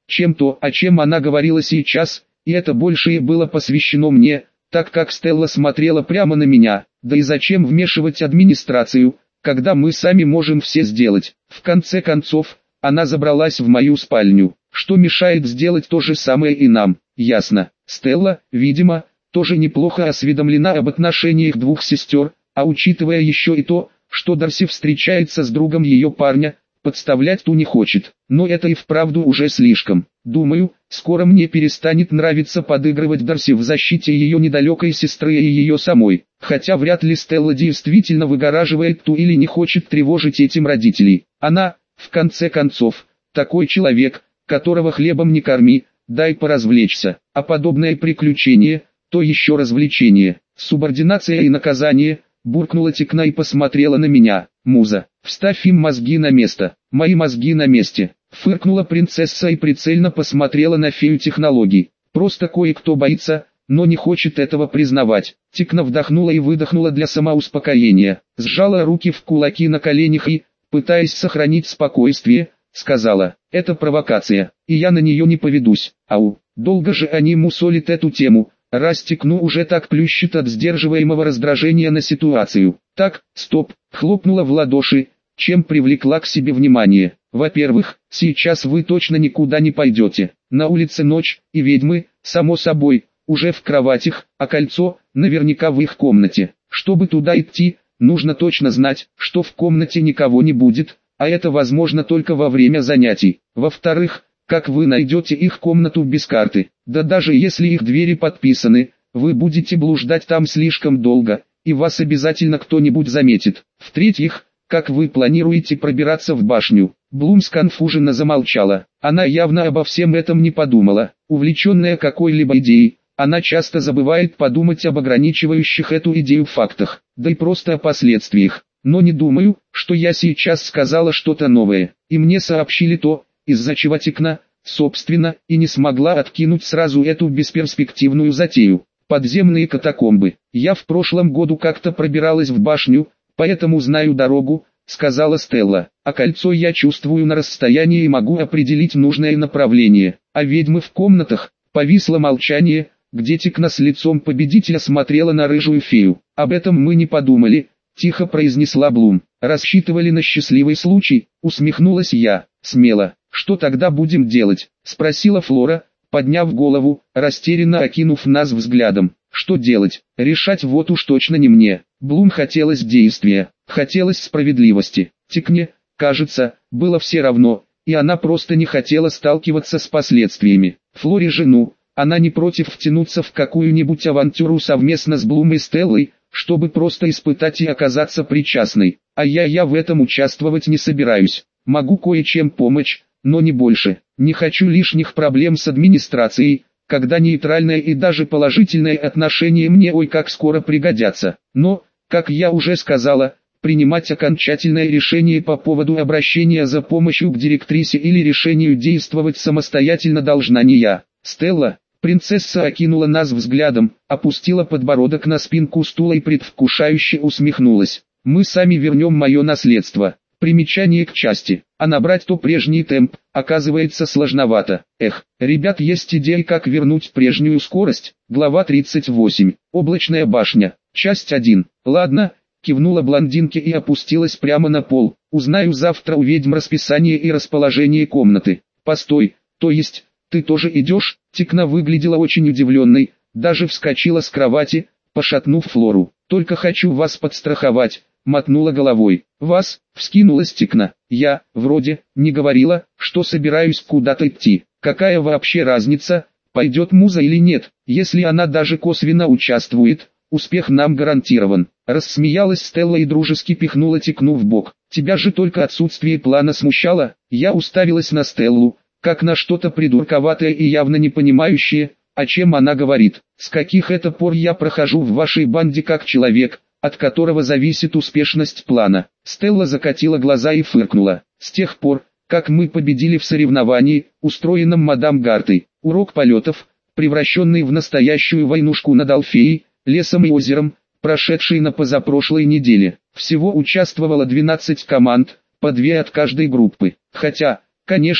чем то, о чем она говорила сейчас, и это больше и было посвящено мне, так как Стелла смотрела прямо на меня. Да и зачем вмешивать администрацию, когда мы сами можем все сделать? В конце концов, она забралась в мою спальню. Что мешает сделать то же самое и нам? Ясно. Стелла, видимо, тоже неплохо осведомлена об отношениях двух сестер, а учитывая еще и то, что Дарси встречается с другом ее парня, подставлять ту не хочет. Но это и вправду уже слишком. Думаю, скоро мне перестанет нравиться подыгрывать Дарси в защите ее недалекой сестры и ее самой. Хотя вряд ли Стелла действительно выгораживает ту или не хочет тревожить этим родителей. Она, в конце концов, такой человек, которого хлебом не корми, дай поразвлечься. А подобное приключение, то еще развлечение. Субординация и наказание, буркнула Тикна и посмотрела на меня. Муза, вставь им мозги на место. Мои мозги на месте. Фыркнула принцесса и прицельно посмотрела на фею технологий. Просто кое-кто боится, но не хочет этого признавать. Тикна вдохнула и выдохнула для самоуспокоения. Сжала руки в кулаки на коленях и, пытаясь сохранить спокойствие, сказала: это провокация, и я на нее не поведусь. Ау, долго же они мусолят эту тему, раз Тикну уже так плющит от сдерживаемого раздражения на ситуацию. Так, стоп, хлопнула в ладоши, чем привлекла к себе внимание. Во-первых, сейчас вы точно никуда не пойдете. На улице ночь, и ведьмы, само собой, уже в кроватях, а кольцо, наверняка в их комнате. Чтобы туда идти, нужно точно знать, что в комнате никого не будет, а это возможно только во время занятий. Во-вторых, как вы найдете их комнату без карты? Да даже если их двери подписаны, вы будете блуждать там слишком долго, и вас обязательно кто-нибудь заметит. В-третьих, как вы планируете пробираться в башню? Блум сконфуженно замолчала. Она явно обо всем этом не подумала. Увлеченная какой-либо идеей, она часто забывает подумать об ограничивающих эту идею фактах, да и просто о последствиях. Но не думаю, что я сейчас сказала что-то новое, и мне сообщили то, из-за чего Тикна, собственно, и не смогла откинуть сразу эту бесперспективную затею. Подземные катакомбы. Я в прошлом году как-то пробиралась в башню, поэтому знаю дорогу, сказала Стелла. А кольцо я чувствую на расстоянии и могу определить нужное направление. А ведьмы в комнатах. Повисло молчание, где Тикна с лицом победителя смотрела на рыжую фею. Об этом мы не подумали, тихо произнесла Блум. Рассчитывали на счастливый случай, усмехнулась я. Смело. Что тогда будем делать? Спросила Флора, подняв голову, растерянно окинув нас взглядом. Что делать? Решать вот уж точно не мне. Блум хотелось действия, хотелось справедливости. Тикне, кажется, было все равно, и она просто не хотела сталкиваться с последствиями. Флоре жену, она не против втянуться в какую-нибудь авантюру совместно с Блум и Стеллой, чтобы просто испытать и оказаться причастной. А я я в этом участвовать не собираюсь. Могу кое-чем помочь, но не больше. Не хочу лишних проблем с администрацией, когда нейтральное и даже положительное отношение мне ой как скоро пригодятся. Но, как я уже сказала, принимать окончательное решение по поводу обращения за помощью к директрисе или решению действовать самостоятельно должна не я. Стелла, принцесса окинула нас взглядом, опустила подбородок на спинку стула и предвкушающе усмехнулась. Мы сами вернем мое наследство. Примечание к части, а набрать то прежний темп, оказывается сложновато. Эх, ребят, есть идея, как вернуть прежнюю скорость. Глава тридцать восемь. Облачная башня. Часть один. Ладно, кивнула блондинке и опустилась прямо на пол. Узнаю завтра у ведьм расписание и расположение комнаты. Постой, то есть, ты тоже идешь? Тикна выглядела очень удивленной, даже вскочила с кровати, пошатнув Флору. Только хочу вас подстраховать. Мотнула головой. Вас, вскинулась Тикна. Я, вроде, не говорила, что собираюсь куда-то идти. Какая вообще разница, пойдет Муза или нет, если она даже косвенно участвует, успех нам гарантирован. Рассмеялась Стелла и дружески пихнула Тикну в бок. Тебя же только отсутствие плана смущало. Я уставилась на Стеллу, как на что-то придурковатое и явно не понимающее, о чем она говорит. С каких это пор я прохожу в вашей банде как человек, от которого зависит успешность плана? Стелла закатила глаза и фыркнула. С тех пор, как мы победили в соревновании, устроенном мадам Гартой, урок полетов, превращенный в настоящую войнушку над Алфеей, лесом и озером, прошедший на позапрошлой неделе. Всего участвовало двенадцать команд, по две от каждой группы. Хотя, конечно,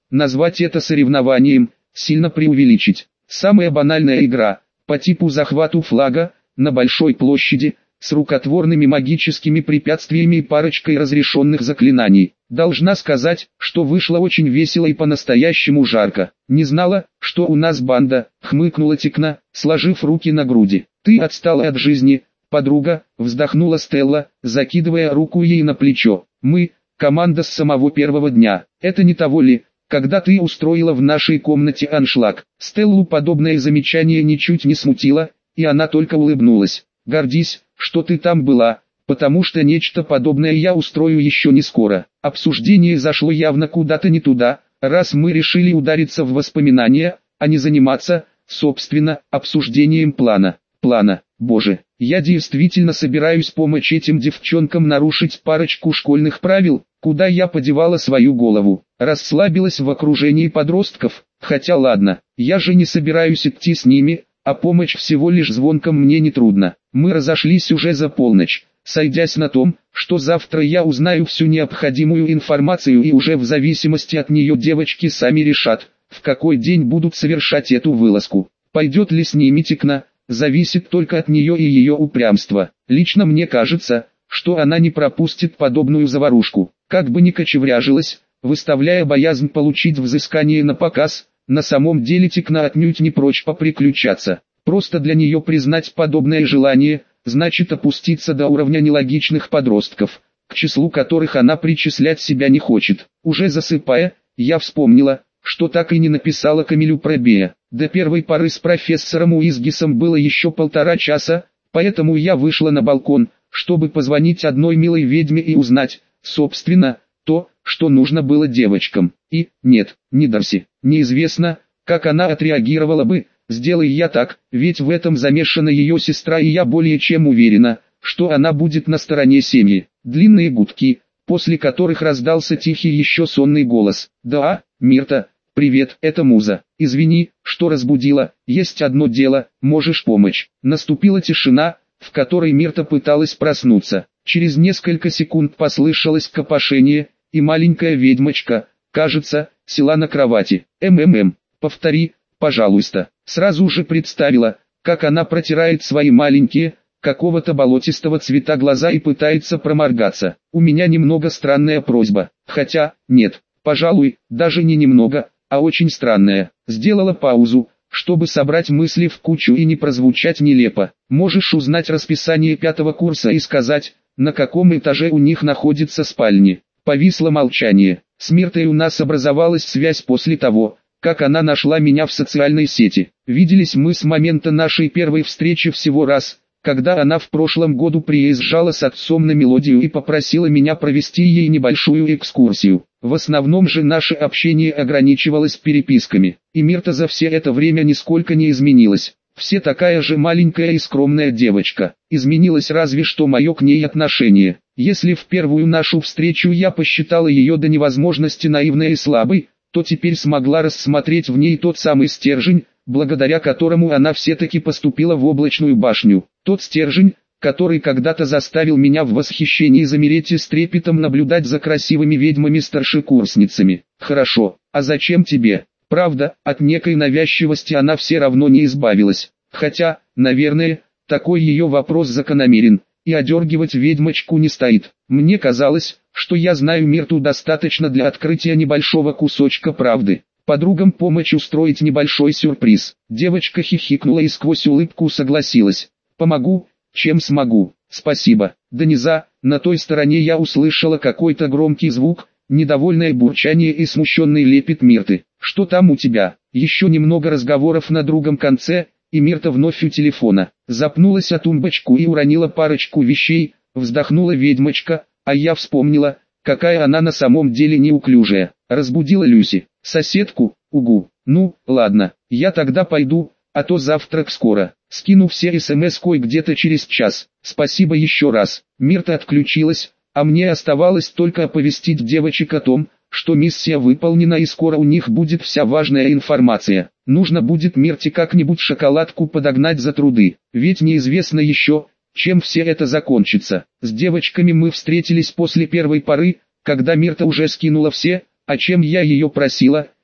назвать это соревнованием, сильно преувеличить. Самая банальная игра, по типу захвату флага, на большой площади, с рукотворными магическими препятствиями и парочкой разрешенных заклинаний. Должна сказать, что вышло очень весело и по-настоящему жарко. Не знала, что у нас банда, хмыкнула Тикна, сложив руки на груди. Ты отстала от жизни, подруга, вздохнула Стелла, закидывая руку ей на плечо. Мы, команда с самого первого дня. Это не того ли, когда ты устроила в нашей комнате аншлаг? Стеллу подобное замечание ничуть не смутило, и она только улыбнулась. Гордись, что ты там была, потому что нечто подобное я устрою еще не скоро. Обсуждение зашло явно куда-то не туда, раз мы решили удариться в воспоминания, а не заниматься, собственно, обсуждением плана. Плана, боже, я действительно собираюсь помочь этим девчонкам нарушить парочку школьных правил, куда я подевала свою голову. Расслабилась в окружении подростков, хотя ладно, я же не собираюсь идти с ними, а помощь всего лишь звонком мне не трудно. Мы разошлись уже за полночь, сойдясь на том, что завтра я узнаю всю необходимую информацию и уже в зависимости от нее девочки сами решат, в какой день будут совершать эту вылазку. Пойдет ли с ними Тикна, зависит только от нее и ее упрямства. Лично мне кажется, что она не пропустит подобную заварушку. Как бы ни кочевряжилась, выставляя боязнь получить взыскание на показ, на самом деле Тикна отнюдь не прочь поприключаться. Просто для нее признать подобное желание, значит опуститься до уровня нелогичных подростков, к числу которых она причислять себя не хочет. Уже засыпая, я вспомнила, что так и не написала Камилю про Бея. До первой поры с профессором Уизгисом было еще полтора часа, поэтому я вышла на балкон, чтобы позвонить одной милой ведьме и узнать, собственно, то, что нужно было девочкам. И, нет, не Дарси. Неизвестно, как она отреагировала бы, сделай я так, ведь в этом замешана ее сестра, и я более чем уверена, что она будет на стороне семьи. Длинные гудки, после которых раздался тихий еще сонный голос. «Да, Мирта, привет, это Муза. Извини, что разбудила, есть одно дело, можешь помочь». Наступила тишина, в которой Мирта пыталась проснуться. Через несколько секунд послышалось копошение, и маленькая ведьмочка, кажется, села на кровати. «МММ, повтори, пожалуйста». Сразу же представила, как она протирает свои маленькие, какого-то болотистого цвета глаза и пытается проморгаться. У меня немного странная просьба, хотя, нет, пожалуй, даже не немного, а очень странная. Сделала паузу, чтобы собрать мысли в кучу и не прозвучать нелепо. Можешь узнать расписание пятого курса и сказать, на каком этаже у них находится спальни. Повисло молчание. С Миртой у нас образовалась связь после того, как она нашла меня в социальной сети. Виделись мы с момента нашей первой встречи всего раз, когда она в прошлом году приезжала с отцом на Мелодию и попросила меня провести ей небольшую экскурсию. В основном же наше общение ограничивалось переписками, и Мирта за все это время нисколько не изменилась. Все такая же маленькая и скромная девочка. Изменилось разве что мое к ней отношение. Если в первую нашу встречу я посчитала ее до невозможности наивной и слабой, то теперь смогла рассмотреть в ней тот самый стержень, благодаря которому она все-таки поступила в облачную башню. Тот стержень, который когда-то заставил меня в восхищении замереть и с трепетом наблюдать за красивыми ведьмами-старшекурсницами. Хорошо, а зачем тебе? Правда, от некой навязчивости она все равно не избавилась. Хотя, наверное, такой ее вопрос закономерен, и одергивать ведьмочку не стоит. Мне казалось, что я знаю Мирту достаточно для открытия небольшого кусочка правды. Подругам помочь устроить небольшой сюрприз. Девочка хихикнула и сквозь улыбку согласилась. Помогу, чем смогу. Спасибо. До низа, на той стороне я услышала какой-то громкий звук, недовольное бурчание и смущенный лепет Мирты. Что там у тебя? Еще немного разговоров на другом конце, и Мирта вновь у телефона. Запнулась о тумбочку и уронила парочку вещей, вздохнула ведьмочка, а я вспомнила, какая она на самом деле неуклюжая. Разбудила Люси, соседку, угу. Ну, ладно, я тогда пойду, а то завтрак скоро. Скину все смс-кой где-то через час. Спасибо еще раз. Мирта отключилась, а мне оставалось только оповестить девочек о том, что миссия выполнена и скоро у них будет вся важная информация. Нужно будет Мирте как-нибудь шоколадку подогнать за труды, ведь неизвестно еще, чем все это закончится. С девочками мы встретились после первой поры, когда Мирта уже скинула все, о чем я ее просила,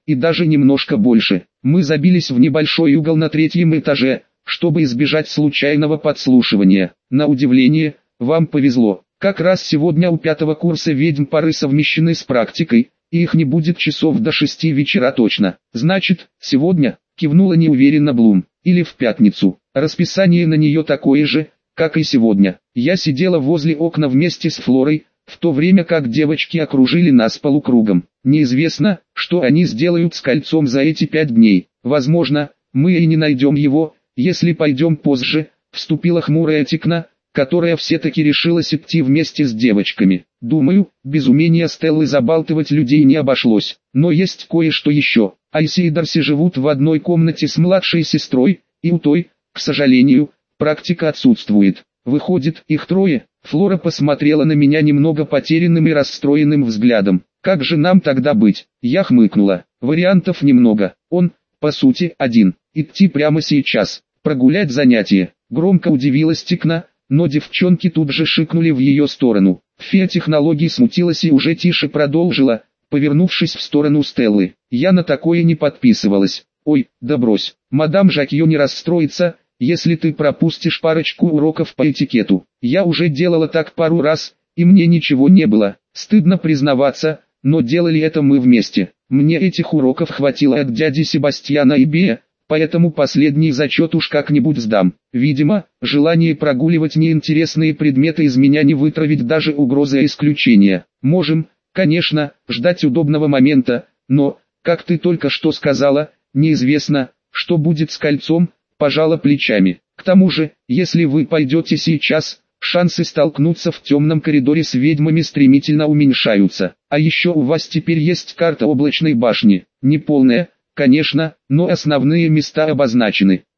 и даже немножко больше. Мы забились в небольшой угол на третьем этаже, чтобы избежать случайного подслушивания. На удивление, вам повезло. Как раз сегодня у пятого курса ведьм пары совмещены с практикой, и их не будет часов до шести вечера точно. Значит, сегодня, кивнула неуверенно Блум, или в пятницу. Расписание на нее такое же, как и сегодня. Я сидела возле окна вместе с Флорой, в то время как девочки окружили нас полукругом. Неизвестно, что они сделают с кольцом за эти пять дней. Возможно, мы и не найдем его, если пойдем позже, вступила хмурая Тикна, которая все-таки решилась идти вместе с девочками. Думаю, без умения Стеллы забалтывать людей не обошлось. Но есть кое-что еще. Айси и Дарси живут в одной комнате с младшей сестрой, и у той, к сожалению, практика отсутствует. Выходит, их трое. Флора посмотрела на меня немного потерянным и расстроенным взглядом. Как же нам тогда быть? Я хмыкнула. Вариантов немного. Он, по сути, один. Идти прямо сейчас. Прогулять занятие. Громко удивилась Тикна, но девчонки тут же шикнули в ее сторону. Фея технологий смутилась и уже тише продолжила, повернувшись в сторону Стеллы. Я на такое не подписывалась. Ой, да брось. Мадам Жакьё не расстроится, если ты пропустишь парочку уроков по этикету. Я уже делала так пару раз, и мне ничего не было. Стыдно признаваться, но делали это мы вместе. Мне этих уроков хватило от дяди Себастьяна и Бея, поэтому последний зачет уж как-нибудь сдам. Видимо, желание прогуливать неинтересные предметы из меня не вытравить даже угрозой исключения. Можем, конечно, ждать удобного момента, но, как ты только что сказала, неизвестно, что будет с кольцом, пожала плечами. К тому же, если вы пойдете сейчас, шансы столкнуться в темном коридоре с ведьмами стремительно уменьшаются. А еще у вас теперь есть карта облачной башни. Не полная, конечно, но основные места обозначены.